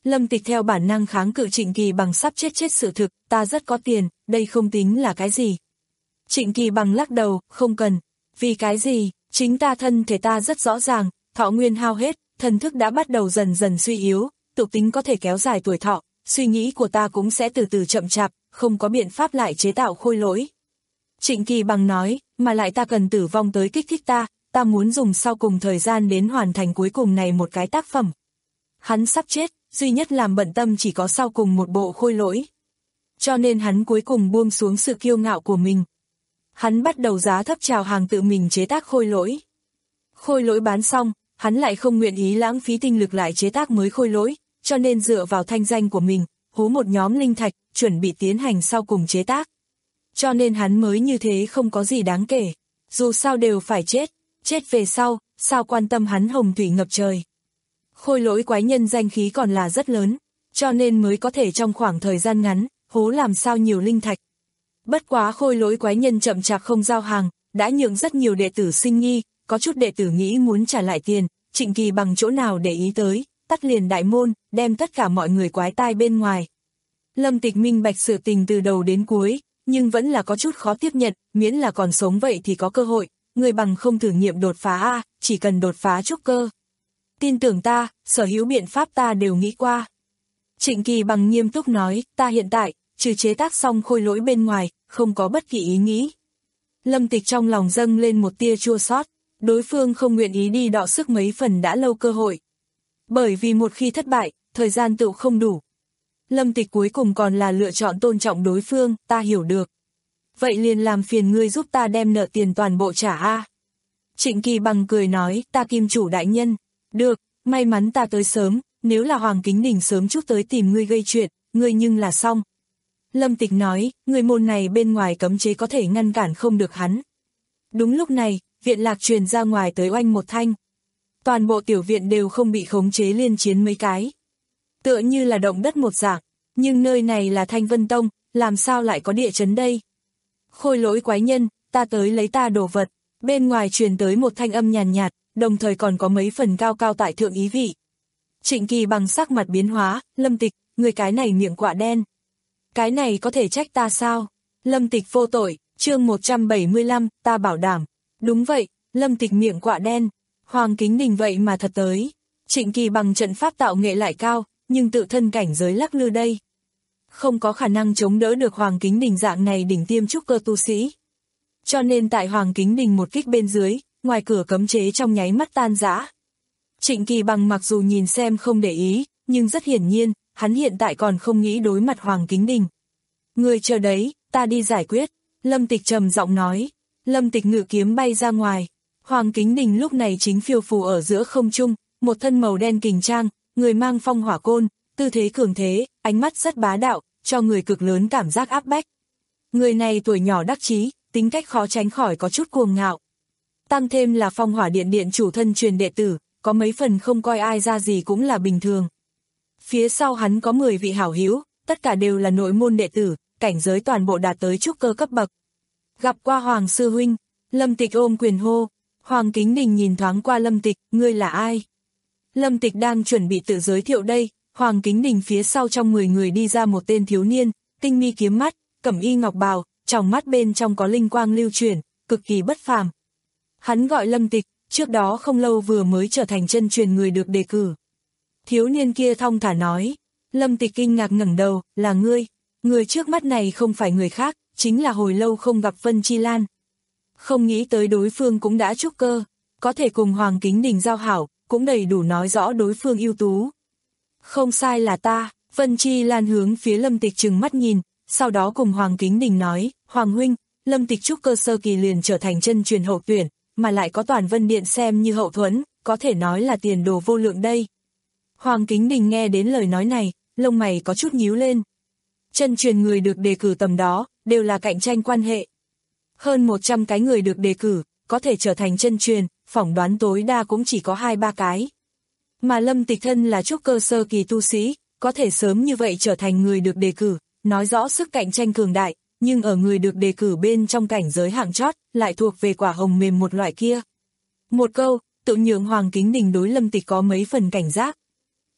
Lâm Tịch theo bản năng kháng cự Trịnh Kỳ Bằng sắp chết chết sự thực, ta rất có tiền, đây không tính là cái gì. Trịnh Kỳ Bằng lắc đầu, không cần. Vì cái gì, chính ta thân thể ta rất rõ ràng, thọ nguyên hao hết, thần thức đã bắt đầu dần dần suy yếu, tục tính có thể kéo dài tuổi thọ, suy nghĩ của ta cũng sẽ từ từ chậm chạp, không có biện pháp lại chế tạo khôi lỗi. Trịnh Kỳ Bằng nói, mà lại ta cần tử vong tới kích thích ta, ta muốn dùng sau cùng thời gian đến hoàn thành cuối cùng này một cái tác phẩm. Hắn sắp chết, duy nhất làm bận tâm chỉ có sau cùng một bộ khôi lỗi. Cho nên hắn cuối cùng buông xuống sự kiêu ngạo của mình. Hắn bắt đầu giá thấp chào hàng tự mình chế tác khôi lỗi. Khôi lỗi bán xong, hắn lại không nguyện ý lãng phí tinh lực lại chế tác mới khôi lỗi, cho nên dựa vào thanh danh của mình, hú một nhóm linh thạch, chuẩn bị tiến hành sau cùng chế tác. Cho nên hắn mới như thế không có gì đáng kể, dù sao đều phải chết, chết về sau, sao quan tâm hắn hồng thủy ngập trời. Khôi lỗi quái nhân danh khí còn là rất lớn, cho nên mới có thể trong khoảng thời gian ngắn, hố làm sao nhiều linh thạch. Bất quá khôi lỗi quái nhân chậm chạp không giao hàng, đã nhượng rất nhiều đệ tử sinh nghi, có chút đệ tử nghĩ muốn trả lại tiền, Trịnh Kỳ Bằng chỗ nào để ý tới, tắt liền đại môn, đem tất cả mọi người quái tai bên ngoài. Lâm Tịch minh bạch sự tình từ đầu đến cuối, nhưng vẫn là có chút khó tiếp nhận, miễn là còn sống vậy thì có cơ hội, người bằng không thử nghiệm đột phá a, chỉ cần đột phá trúc cơ. Tin tưởng ta, sở hữu biện pháp ta đều nghĩ qua. Trịnh Kỳ Bằng nghiêm túc nói, ta hiện tại, trừ chế tác xong khôi lỗi bên ngoài, không có bất kỳ ý nghĩ. Lâm Tịch trong lòng dâng lên một tia chua xót, đối phương không nguyện ý đi đọ sức mấy phần đã lâu cơ hội. Bởi vì một khi thất bại, thời gian tựu không đủ. Lâm Tịch cuối cùng còn là lựa chọn tôn trọng đối phương, ta hiểu được. Vậy liền làm phiền ngươi giúp ta đem nợ tiền toàn bộ trả a. Trịnh Kỳ Bằng cười nói, ta kim chủ đại nhân. Được, may mắn ta tới sớm, nếu là Hoàng Kính Đình sớm chút tới tìm ngươi gây chuyện, ngươi nhưng là xong. Lâm Tịch nói, người môn này bên ngoài cấm chế có thể ngăn cản không được hắn. Đúng lúc này, viện lạc truyền ra ngoài tới oanh một thanh. Toàn bộ tiểu viện đều không bị khống chế liên chiến mấy cái. Tựa như là động đất một dạng, nhưng nơi này là Thanh Vân Tông, làm sao lại có địa chấn đây? Khôi lỗi quái nhân, ta tới lấy ta đồ vật, bên ngoài truyền tới một thanh âm nhàn nhạt, đồng thời còn có mấy phần cao cao tại thượng ý vị. Trịnh Kỳ Bằng sắc mặt biến hóa, Lâm Tịch, người cái này miệng quạ đen. Cái này có thể trách ta sao? Lâm Tịch vô tội, chương một trăm bảy mươi lăm, ta bảo đảm. Đúng vậy, Lâm Tịch miệng quạ đen, Hoàng Kính Đình vậy mà thật tới. Trịnh Kỳ Bằng trận pháp tạo nghệ lại cao, nhưng tự thân cảnh giới lắc lư đây. Không có khả năng chống đỡ được Hoàng Kính Đình dạng này đỉnh tiêm trúc cơ tu sĩ. Cho nên tại Hoàng Kính Đình một kích bên dưới, ngoài cửa cấm chế trong nháy mắt tan rã. Trịnh Kỳ Bằng mặc dù nhìn xem không để ý, nhưng rất hiển nhiên, hắn hiện tại còn không nghĩ đối mặt Hoàng Kính Đình. Người chờ đấy, ta đi giải quyết, Lâm Tịch trầm giọng nói. Lâm Tịch ngự kiếm bay ra ngoài. Hoàng Kính Đình lúc này chính phiêu phù ở giữa không trung, một thân màu đen kình trang, người mang phong hỏa côn, tư thế cường thế, ánh mắt rất bá đạo, cho người cực lớn cảm giác áp bách. Người này tuổi nhỏ đắc chí, tính cách khó tránh khỏi có chút cuồng ngạo. Tăng thêm là phong hỏa điện điện chủ thân truyền đệ tử, có mấy phần không coi ai ra gì cũng là bình thường. Phía sau hắn có mười vị hảo hữu, tất cả đều là nội môn đệ tử, cảnh giới toàn bộ đạt tới trúc cơ cấp bậc. Gặp qua Hoàng sư huynh, Lâm Tịch ôm quyền hô. Hoàng Kính Đình nhìn thoáng qua Lâm Tịch, ngươi là ai? Lâm Tịch đang chuẩn bị tự giới thiệu đây, Hoàng Kính Đình phía sau trong mười người đi ra một tên thiếu niên, tinh mi kiếm mắt, cẩm y ngọc bào, trong mắt bên trong có linh quang lưu chuyển, cực kỳ bất phàm. Hắn gọi Lâm Tịch, trước đó không lâu vừa mới trở thành chân truyền người được đề cử. Thiếu niên kia thong thả nói, Lâm Tịch kinh ngạc ngẩng đầu, là ngươi, người trước mắt này không phải người khác, chính là hồi lâu không gặp Vân Chi Lan. Không nghĩ tới đối phương cũng đã trúc cơ, có thể cùng Hoàng Kính Đình giao hảo, cũng đầy đủ nói rõ đối phương ưu tú. Không sai là ta, Vân Chi Lan hướng phía Lâm Tịch trừng mắt nhìn, sau đó cùng Hoàng Kính Đình nói, Hoàng huynh, Lâm Tịch trúc cơ sơ kỳ liền trở thành chân truyền hậu tuyển, mà lại có Toàn Vân Điện xem như hậu thuẫn, có thể nói là tiền đồ vô lượng đây. Hoàng Kính Đình nghe đến lời nói này, lông mày có chút nhíu lên. Chân truyền người được đề cử tầm đó, đều là cạnh tranh quan hệ. Hơn một trăm cái người được đề cử, có thể trở thành chân truyền, phỏng đoán tối đa cũng chỉ có hai ba cái. Mà Lâm Tịch thân là trúc cơ sơ kỳ tu sĩ, có thể sớm như vậy trở thành người được đề cử, nói rõ sức cạnh tranh cường đại, nhưng ở người được đề cử bên trong cảnh giới hạng chót, lại thuộc về quả hồng mềm một loại kia. Một câu, tự nhượng Hoàng Kính Đình đối Lâm Tịch có mấy phần cảnh giác.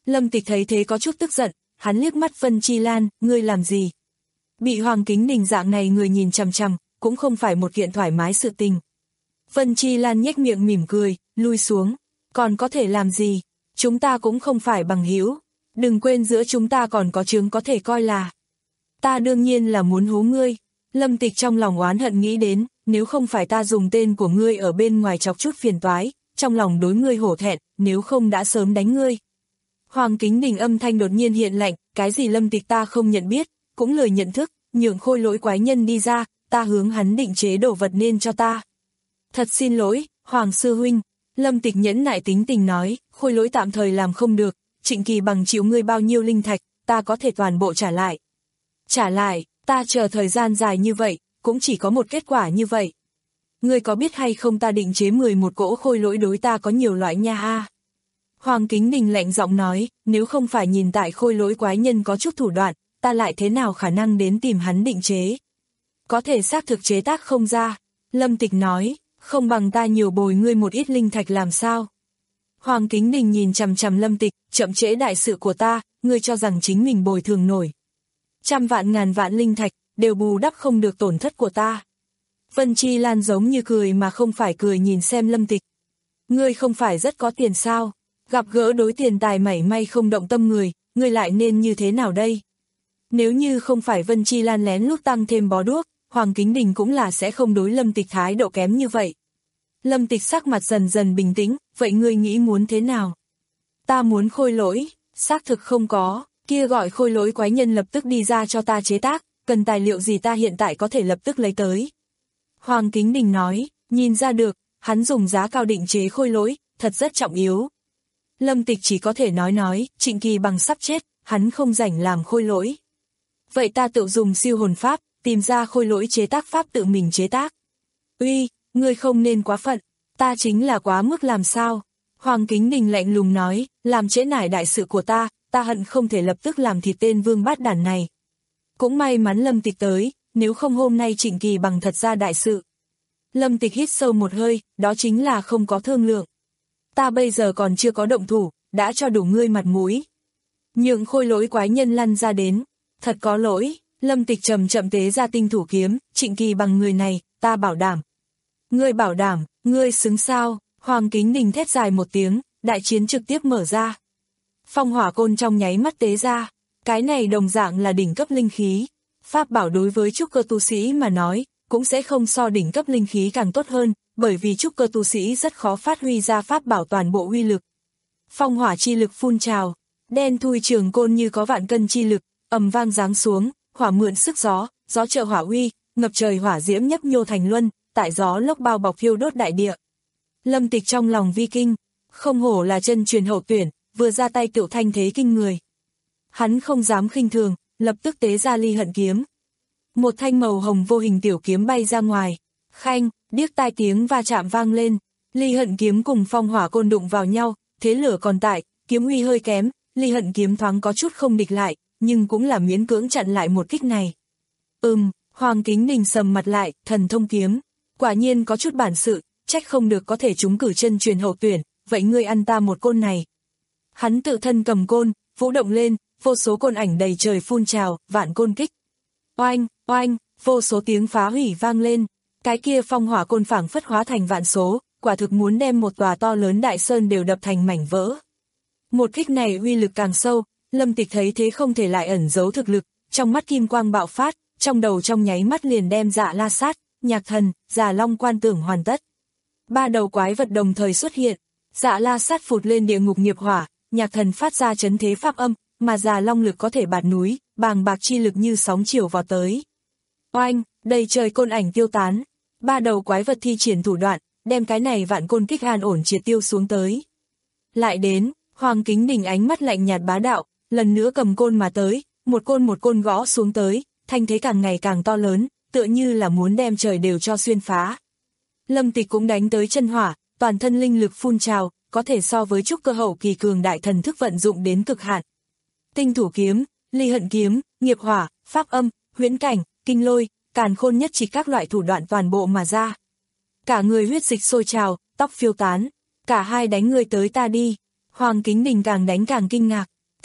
Lâm Tịch thấy thế có chút tức giận, hắn liếc mắt Vân Chi Lan, ngươi làm gì? Bị Hoàng Kính Đình dạng này người nhìn chằm chằm, cũng không phải một kiện thoải mái sự tình. Vân Chi Lan nhếch miệng mỉm cười, lui xuống, còn có thể làm gì? Chúng ta cũng không phải bằng hữu, đừng quên giữa chúng ta còn có chứng có thể coi là. Ta đương nhiên là muốn hố ngươi. Lâm Tịch trong lòng oán hận nghĩ đến, nếu không phải ta dùng tên của ngươi ở bên ngoài chọc chút phiền toái, trong lòng đối ngươi hổ thẹn, nếu không đã sớm đánh ngươi. Hoàng Kính Đình âm thanh đột nhiên hiện lạnh, cái gì Lâm Tịch ta không nhận biết, cũng lời nhận thức, nhường Khôi Lỗi quái nhân đi ra, ta hướng hắn định chế đồ vật nên cho ta. Thật xin lỗi, Hoàng sư huynh. Lâm Tịch nhẫn nại tính tình nói, Khôi Lỗi tạm thời làm không được, Trịnh Kỳ Bằng chịu ngươi bao nhiêu linh thạch, ta có thể toàn bộ trả lại. Trả lại, ta chờ thời gian dài như vậy, cũng chỉ có một kết quả như vậy. Ngươi có biết hay không ta định chế mười một cỗ Khôi Lỗi đối ta có nhiều loại nha a. Hoàng Kính Đình lạnh giọng nói, nếu không phải nhìn tại Khôi Lỗi quái nhân có chút thủ đoạn, ta lại thế nào khả năng đến tìm hắn định chế. Có thể xác thực chế tác không ra. Lâm Tịch nói, không bằng ta nhiều bồi ngươi một ít linh thạch làm sao. Hoàng Kính Đình nhìn chằm chằm Lâm Tịch, chậm trễ đại sự của ta, ngươi cho rằng chính mình bồi thường nổi. Trăm vạn ngàn vạn linh thạch, đều bù đắp không được tổn thất của ta. Vân Chi Lan giống như cười mà không phải cười nhìn xem Lâm Tịch. Ngươi không phải rất có tiền sao, gặp gỡ đối tiền tài mảy may không động tâm người, ngươi lại nên như thế nào đây? Nếu như không phải Vân Chi Lan lén lút tăng thêm bó đuốc, Hoàng Kính Đình cũng là sẽ không đối Lâm Tịch thái độ kém như vậy. Lâm Tịch sắc mặt dần dần bình tĩnh, vậy ngươi nghĩ muốn thế nào? Ta muốn Khôi Lỗi, xác thực không có, kia gọi Khôi Lỗi quái nhân lập tức đi ra cho ta chế tác, cần tài liệu gì ta hiện tại có thể lập tức lấy tới. Hoàng Kính Đình nói, nhìn ra được, hắn dùng giá cao định chế Khôi Lỗi, thật rất trọng yếu. Lâm Tịch chỉ có thể nói nói, Trịnh Kỳ Bằng sắp chết, hắn không rảnh làm Khôi Lỗi. Vậy ta tự dùng siêu hồn pháp, tìm ra Khôi Lỗi chế tác pháp tự mình chế tác. Uy, ngươi không nên quá phận, ta chính là quá mức làm sao. Hoàng Kính Đình lạnh lùng nói, làm trễ nải đại sự của ta, ta hận không thể lập tức làm thịt tên vương bát đản này. Cũng may mắn Lâm Tịch tới, nếu không hôm nay Trịnh Kỳ Bằng thật ra đại sự. Lâm Tịch hít sâu một hơi, đó chính là không có thương lượng. Ta bây giờ còn chưa có động thủ, đã cho đủ ngươi mặt mũi. Nhượng Khôi Lỗi quái nhân lăn ra đến, thật có lỗi. Lâm Tịch chậm chậm tế ra tinh thủ kiếm, Trịnh Kỳ Bằng người này, ta bảo đảm. Ngươi bảo đảm, ngươi xứng sao? Hoàng Kính Đình thét dài một tiếng, đại chiến trực tiếp mở ra. Phong hỏa côn trong nháy mắt tế ra, cái này đồng dạng là đỉnh cấp linh khí. Pháp bảo đối với trúc cơ tu sĩ mà nói, cũng sẽ không so đỉnh cấp linh khí càng tốt hơn, bởi vì trúc cơ tu sĩ rất khó phát huy ra pháp bảo toàn bộ uy lực. Phong hỏa chi lực phun trào, đen thui trường côn như có vạn cân chi lực, ầm vang giáng xuống, hỏa mượn sức gió, gió trợ hỏa uy, ngập trời hỏa diễm nhấp nhô thành luân, tại gió lốc bao bọc thiêu đốt đại địa. Lâm Tịch trong lòng vi kinh, không hổ là chân truyền hậu tuyển, vừa ra tay tựu thanh thế kinh người. Hắn không dám khinh thường, lập tức tế ra ly hận kiếm. Một thanh màu hồng vô hình tiểu kiếm bay ra ngoài, khanh, điếc tai tiếng va chạm vang lên, ly hận kiếm cùng phong hỏa côn đụng vào nhau, thế lửa còn tại, kiếm uy hơi kém, ly hận kiếm thoáng có chút không địch lại, nhưng cũng là miễn cưỡng chặn lại một kích này. Ừm, Hoàng Kính Đình sầm mặt lại, thần thông kiếm, quả nhiên có chút bản sự, trách không được có thể trúng cử chân truyền hậu tuyển, vậy ngươi ăn ta một côn này. Hắn tự thân cầm côn, vũ động lên, vô số côn ảnh đầy trời phun trào, vạn côn kích. Oanh, oanh, vô số tiếng phá hủy vang lên, cái kia phong hỏa côn phảng phất hóa thành vạn số, quả thực muốn đem một tòa to lớn đại sơn đều đập thành mảnh vỡ. Một kích này uy lực càng sâu, Lâm Tịch thấy thế không thể lại ẩn giấu thực lực, trong mắt kim quang bạo phát, trong đầu trong nháy mắt liền đem Dạ La Sát, Nhạc Thần, Già Long quan tưởng hoàn tất. Ba đầu quái vật đồng thời xuất hiện, Dạ La Sát phụt lên địa ngục nghiệp hỏa, Nhạc Thần phát ra chấn thế pháp âm, mà Già Long lực có thể bạt núi, bàng bạc chi lực như sóng chiều vào tới. Oanh, đầy trời côn ảnh tiêu tán, ba đầu quái vật thi triển thủ đoạn, đem cái này vạn côn kích an ổn triệt tiêu xuống tới. Lại đến, Hoàng Kính Đình ánh mắt lạnh nhạt bá đạo, lần nữa cầm côn mà tới, một côn một côn gõ xuống tới, thanh thế càng ngày càng to lớn, tựa như là muốn đem trời đều cho xuyên phá. Lâm Tịch cũng đánh tới chân hỏa, toàn thân linh lực phun trào, có thể so với trúc cơ hậu kỳ cường đại thần thức vận dụng đến cực hạn. Tinh thủ kiếm, ly hận kiếm, nghiệp hỏa, pháp âm, huyễn cảnh, kinh lôi, càn khôn nhất chỉ các loại thủ đoạn toàn bộ mà ra. Cả người huyết dịch sôi trào, tóc phiêu tán, cả hai đánh người tới ta đi. Hoàng Kính Đình càng đánh càng kinh ngạc,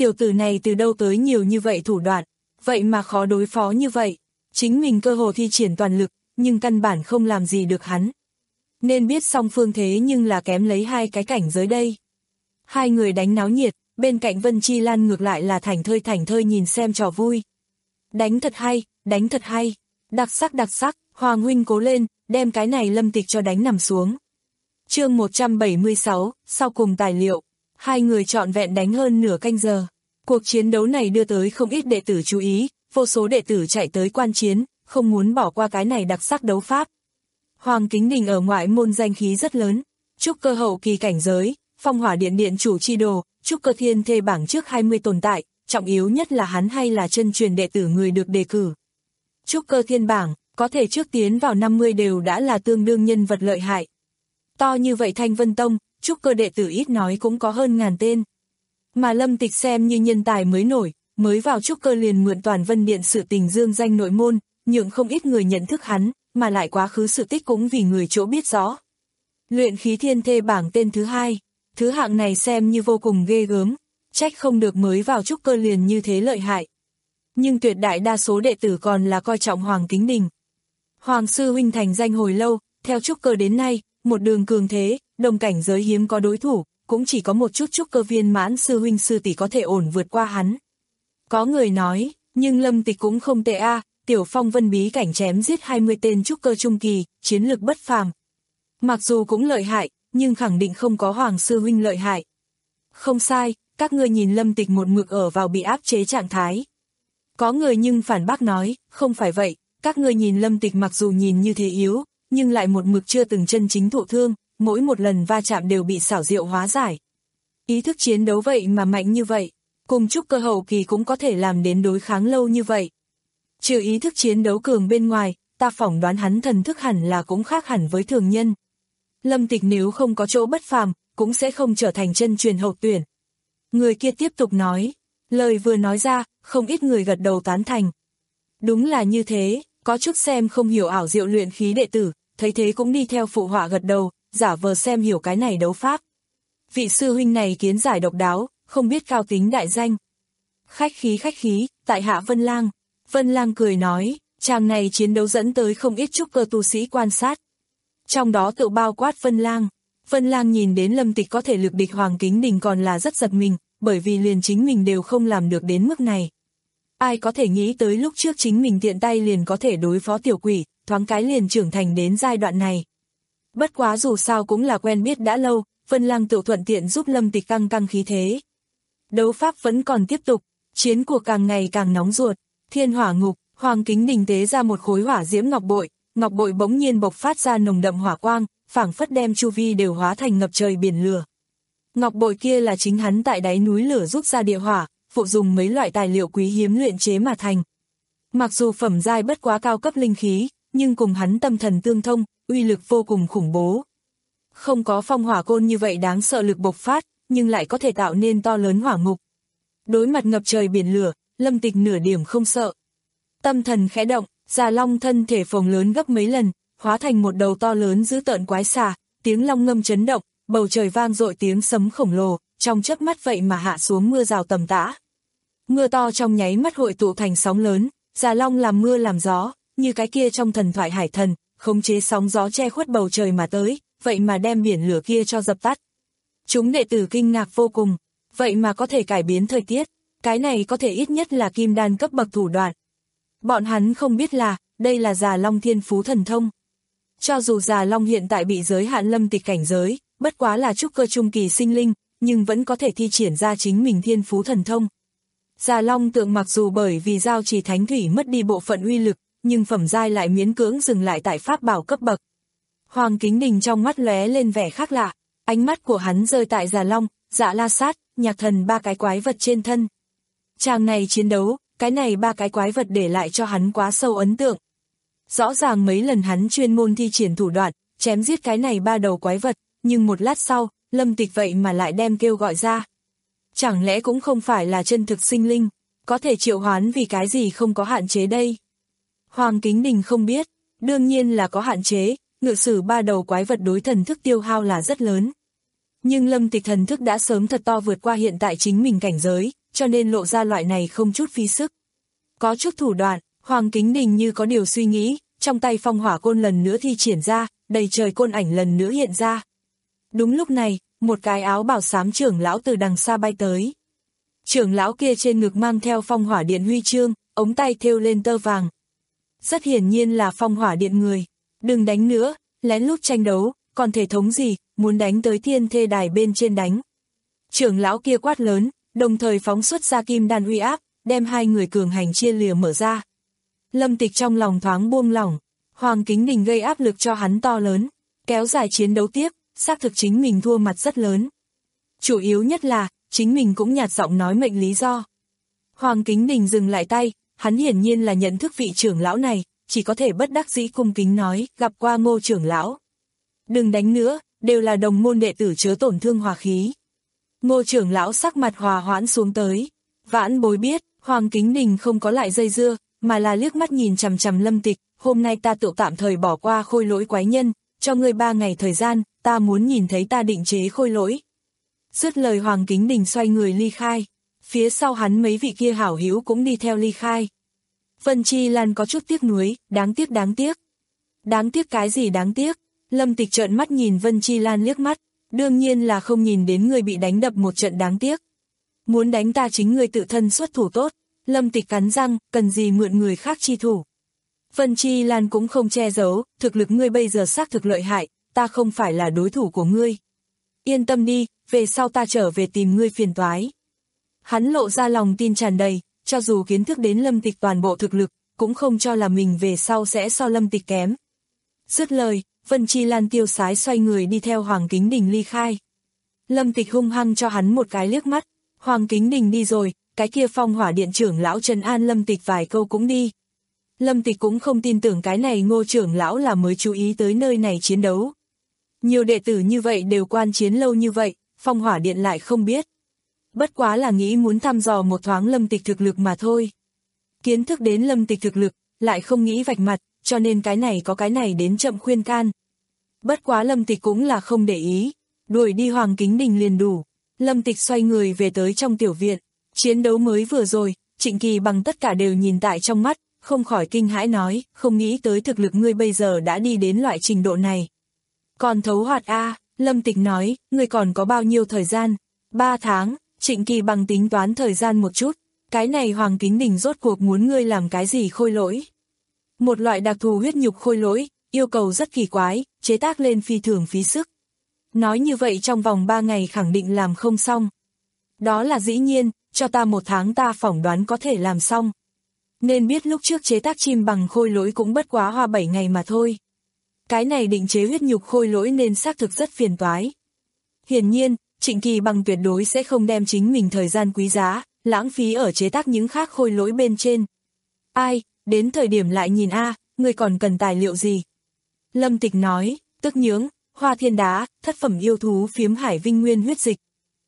tiểu tử này từ đâu tới nhiều như vậy thủ đoạn, vậy mà khó đối phó như vậy. Chính mình cơ hồ thi triển toàn lực, nhưng căn bản không làm gì được hắn. Nên biết song phương thế nhưng là kém lấy hai cái cảnh giới đây. Hai người đánh náo nhiệt, bên cạnh Vân Chi Lan ngược lại là thảnh thơi thảnh thơi nhìn xem trò vui. Đánh thật hay, đánh thật hay, đặc sắc đặc sắc, Hoàng huynh cố lên, đem cái này Lâm Tịch cho đánh nằm xuống. Chương một trăm bảy mươi sáu, sau cùng tài liệu, hai người trọn vẹn đánh hơn nửa canh giờ. Cuộc chiến đấu này đưa tới không ít đệ tử chú ý, vô số đệ tử chạy tới quan chiến, không muốn bỏ qua cái này đặc sắc đấu pháp. Hoàng Kính Đình ở ngoại môn danh khí rất lớn, trúc cơ hậu kỳ cảnh giới, phong hỏa điện điện chủ chi đồ, trúc cơ thiên thê bảng trước hai mươi tồn tại, trọng yếu nhất là hắn hay là chân truyền đệ tử người được đề cử. Trúc cơ thiên bảng, có thể trước tiến vào năm mươi đều đã là tương đương nhân vật lợi hại. To như vậy Thanh Vân Tông, trúc cơ đệ tử ít nói cũng có hơn ngàn tên. Mà Lâm Tịch xem như nhân tài mới nổi, mới vào trúc cơ liền mượn Toàn Vân Điện sự tình dương danh nội môn, nhượng không ít người nhận thức hắn, mà lại quá khứ sự tích cũng vì người chỗ biết rõ. Luyện khí thiên thê bảng tên thứ hai, thứ hạng này xem như vô cùng ghê gớm, trách không được mới vào trúc cơ liền như thế lợi hại. Nhưng tuyệt đại đa số đệ tử còn là coi trọng Hoàng Kính Đình. Hoàng sư huynh thành danh hồi lâu, theo trúc cơ đến nay, một đường cường thế, đồng cảnh giới hiếm có đối thủ, cũng chỉ có một chút trúc cơ viên mãn sư huynh sư tỷ có thể ổn vượt qua hắn. Có người nói, nhưng Lâm Tịch cũng không tệ a, tiểu phong vân bí cảnh chém giết hai mươi tên trúc cơ trung kỳ, chiến lực bất phàm. Mặc dù cũng lợi hại, nhưng khẳng định không có Hoàng sư huynh lợi hại. Không sai, các ngươi nhìn Lâm Tịch một mực ở vào bị áp chế trạng thái. Có người nhưng phản bác nói, không phải vậy, các ngươi nhìn Lâm Tịch mặc dù nhìn như thế yếu, nhưng lại một mực chưa từng chân chính thụ thương, mỗi một lần va chạm đều bị xảo diệu hóa giải. Ý thức chiến đấu vậy mà mạnh như vậy, cùng trúc cơ hậu kỳ cũng có thể làm đến đối kháng lâu như vậy. Trừ ý thức chiến đấu cường bên ngoài, ta phỏng đoán hắn thần thức hẳn là cũng khác hẳn với thường nhân. Lâm Tịch nếu không có chỗ bất phàm, cũng sẽ không trở thành chân truyền hậu tuyển. Người kia tiếp tục nói, lời vừa nói ra, không ít người gật đầu tán thành. Đúng là như thế, có chút xem không hiểu ảo diệu luyện khí đệ tử, thấy thế cũng đi theo phụ họa gật đầu, giả vờ xem hiểu cái này đấu pháp. Vị sư huynh này kiến giải độc đáo, không biết cao tính đại danh. Khách khí khách khí, tại hạ Vân Lang. Vân Lang cười nói, chàng này chiến đấu dẫn tới không ít trúc cơ tu sĩ quan sát. Trong đó tự bao quát Vân Lang. Vân Lang nhìn đến Lâm Tịch có thể lực địch Hoàng Kính Đình còn là rất giật mình, bởi vì liền chính mình đều không làm được đến mức này. Ai có thể nghĩ tới lúc trước chính mình tiện tay liền có thể đối phó tiểu quỷ, thoáng cái liền trưởng thành đến giai đoạn này. Bất quá dù sao cũng là quen biết đã lâu, Vân Lang tự thuận tiện giúp Lâm Tịch căng căng khí thế. Đấu pháp vẫn còn tiếp tục, chiến cuộc càng ngày càng nóng ruột, thiên hỏa ngục, Hoàng Kính Đình tế ra một khối hỏa diễm ngọc bội, ngọc bội bỗng nhiên bộc phát ra nồng đậm hỏa quang, phảng phất đem chu vi đều hóa thành ngập trời biển lửa. Ngọc bội kia là chính hắn tại đáy núi lửa rút ra địa hỏa, phụ dùng mấy loại tài liệu quý hiếm luyện chế mà thành. Mặc dù phẩm giai bất quá cao cấp linh khí, nhưng cùng hắn tâm thần tương thông, uy lực vô cùng khủng bố. Không có phong hỏa côn như vậy đáng sợ lực bộc phát, nhưng lại có thể tạo nên to lớn hỏa ngục. Đối mặt ngập trời biển lửa, Lâm Tịch nửa điểm không sợ. Tâm thần khẽ động, Già Long thân thể phồng lớn gấp mấy lần, hóa thành một đầu to lớn dữ tợn quái xà, tiếng long ngâm chấn động, bầu trời vang dội tiếng sấm khổng lồ, trong chớp mắt vậy mà hạ xuống mưa rào tầm tã. Mưa to trong nháy mắt hội tụ thành sóng lớn, Già Long làm mưa làm gió, như cái kia trong thần thoại hải thần, khống chế sóng gió che khuất bầu trời mà tới, vậy mà đem biển lửa kia cho dập tắt. Chúng đệ tử kinh ngạc vô cùng, vậy mà có thể cải biến thời tiết, cái này có thể ít nhất là kim đan cấp bậc thủ đoạn. Bọn hắn không biết là, đây là Già Long thiên phú thần thông. Cho dù Già Long hiện tại bị giới hạn Lâm Tịch cảnh giới, bất quá là trúc cơ trung kỳ sinh linh, nhưng vẫn có thể thi triển ra chính mình thiên phú thần thông. Già Long tượng mặc dù bởi vì giao trì thánh thủy mất đi bộ phận uy lực, nhưng phẩm giai lại miễn cưỡng dừng lại tại pháp bảo cấp bậc. Hoàng Kính Đình trong mắt lóe lên vẻ khác lạ, ánh mắt của hắn rơi tại Già Long, Dạ La Sát, Nhạc Thần ba cái quái vật trên thân. Chàng này chiến đấu, cái này ba cái quái vật để lại cho hắn quá sâu ấn tượng. Rõ ràng mấy lần hắn chuyên môn thi triển thủ đoạn, chém giết cái này ba đầu quái vật, nhưng một lát sau, Lâm Tịch vậy mà lại đem kêu gọi ra. Chẳng lẽ cũng không phải là chân thực sinh linh, có thể triệu hoán vì cái gì không có hạn chế đây? Hoàng Kính Đình không biết, đương nhiên là có hạn chế, ngự sử ba đầu quái vật đối thần thức tiêu hao là rất lớn. Nhưng Lâm Tịch thần thức đã sớm thật to vượt qua hiện tại chính mình cảnh giới, cho nên lộ ra loại này không chút phí sức. Có chút thủ đoạn, Hoàng Kính Đình như có điều suy nghĩ, trong tay phong hỏa côn lần nữa thi triển ra, đầy trời côn ảnh lần nữa hiện ra. Đúng lúc này, một cái áo bào xám trưởng lão từ đằng xa bay tới. Trưởng lão kia trên ngực mang theo phong hỏa điện huy chương, ống tay thêu lên tơ vàng. Rất hiển nhiên là phong hỏa điện người. Đừng đánh nữa, lén lút tranh đấu, còn thể thống gì, muốn đánh tới thiên thê đài bên trên đánh. Trưởng lão kia quát lớn, đồng thời phóng xuất ra kim đan uy áp, đem hai người cường hành chia lìa mở ra. Lâm Tịch trong lòng thoáng buông lỏng, Hoàng Kính Đình gây áp lực cho hắn to lớn, kéo dài chiến đấu tiếp, xác thực chính mình thua mặt rất lớn. Chủ yếu nhất là, chính mình cũng nhạt giọng nói mệnh lý do. Hoàng Kính Đình dừng lại tay, hắn hiển nhiên là nhận thức vị trưởng lão này, chỉ có thể bất đắc dĩ cung kính nói, gặp qua Ngô trưởng lão. Đừng đánh nữa, đều là đồng môn đệ tử chớ tổn thương hòa khí. Ngô trưởng lão sắc mặt hòa hoãn xuống tới. Vãn bối biết, Hoàng Kính Đình không có lại dây dưa, mà là liếc mắt nhìn chằm chằm Lâm Tịch, hôm nay ta tự tạm thời bỏ qua khôi lỗi quái nhân, cho ngươi ba ngày thời gian, ta muốn nhìn thấy ta định chế khôi lỗi. Dứt lời Hoàng Kính Đình xoay người ly khai, phía sau hắn mấy vị kia hảo hữu cũng đi theo ly khai. Vân Chi Lan có chút tiếc nuối, đáng tiếc đáng tiếc. Đáng tiếc cái gì đáng tiếc? Lâm Tịch trợn mắt nhìn Vân Chi Lan liếc mắt, đương nhiên là không nhìn đến người bị đánh đập một trận đáng tiếc. Muốn đánh ta chính người tự thân xuất thủ tốt. Lâm Tịch cắn răng, cần gì mượn người khác chi thủ. Vân Chi Lan cũng không che giấu, thực lực ngươi bây giờ xác thực lợi hại, ta không phải là đối thủ của ngươi. Yên tâm đi, về sau ta trở về tìm ngươi phiền toái. Hắn lộ ra lòng tin tràn đầy, cho dù kiến thức đến Lâm Tịch toàn bộ thực lực, cũng không cho là mình về sau sẽ so Lâm Tịch kém. Dứt lời, Vân Chi Lan tiêu sái xoay người đi theo Hoàng Kính Đình ly khai. Lâm Tịch hung hăng cho hắn một cái liếc mắt, Hoàng Kính Đình đi rồi, cái kia phong hỏa điện trưởng lão trấn an Lâm Tịch vài câu cũng đi. Lâm Tịch cũng không tin tưởng cái này Ngô trưởng lão là mới chú ý tới nơi này chiến đấu. Nhiều đệ tử như vậy đều quan chiến lâu như vậy, phong hỏa điện lại không biết. Bất quá là nghĩ muốn thăm dò một thoáng Lâm Tịch thực lực mà thôi. Kiến thức đến Lâm Tịch thực lực, lại không nghĩ vạch mặt, cho nên cái này có cái này đến chậm khuyên can. Bất quá Lâm Tịch cũng là không để ý, đuổi đi Hoàng Kính Đình liền đủ. Lâm Tịch xoay người về tới trong tiểu viện, chiến đấu mới vừa rồi, Trịnh Kỳ Bằng tất cả đều nhìn tại trong mắt, không khỏi kinh hãi nói, không nghĩ tới thực lực ngươi bây giờ đã đi đến loại trình độ này. Còn thấu hoạt a, Lâm Tịch nói, ngươi còn có bao nhiêu thời gian? Ba tháng, Trịnh Kỳ Bằng tính toán thời gian một chút, cái này Hoàng Kính Đình rốt cuộc muốn ngươi làm cái gì khôi lỗi? Một loại đặc thù huyết nhục khôi lỗi, yêu cầu rất kỳ quái, chế tác lên phi thường phí sức. Nói như vậy trong vòng ba ngày khẳng định làm không xong. Đó là dĩ nhiên, cho ta một tháng ta phỏng đoán có thể làm xong. Nên biết lúc trước chế tác chim bằng khôi lỗi cũng bất quá hoa bảy ngày mà thôi. Cái này định chế huyết nhục khôi lỗi nên xác thực rất phiền toái. Hiển nhiên, Trịnh Kỳ Bằng tuyệt đối sẽ không đem chính mình thời gian quý giá, lãng phí ở chế tác những khác khôi lỗi bên trên. Ai, đến thời điểm lại nhìn a, người còn cần tài liệu gì? Lâm Tịch nói, tức nhướng, hoa thiên đá, thất phẩm yêu thú phiếm hải vinh nguyên huyết dịch.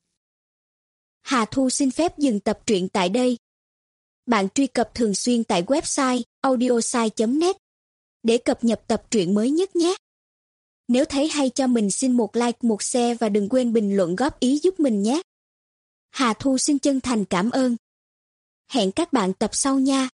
Hà Thu xin phép dừng tập truyện tại đây. Bạn truy cập thường xuyên tại website audiosai chấm net để cập nhật tập truyện mới nhất nhé. Nếu thấy hay cho mình xin một like, một share và đừng quên bình luận góp ý giúp mình nhé. Hà Thu xin chân thành cảm ơn. Hẹn các bạn tập sau nha.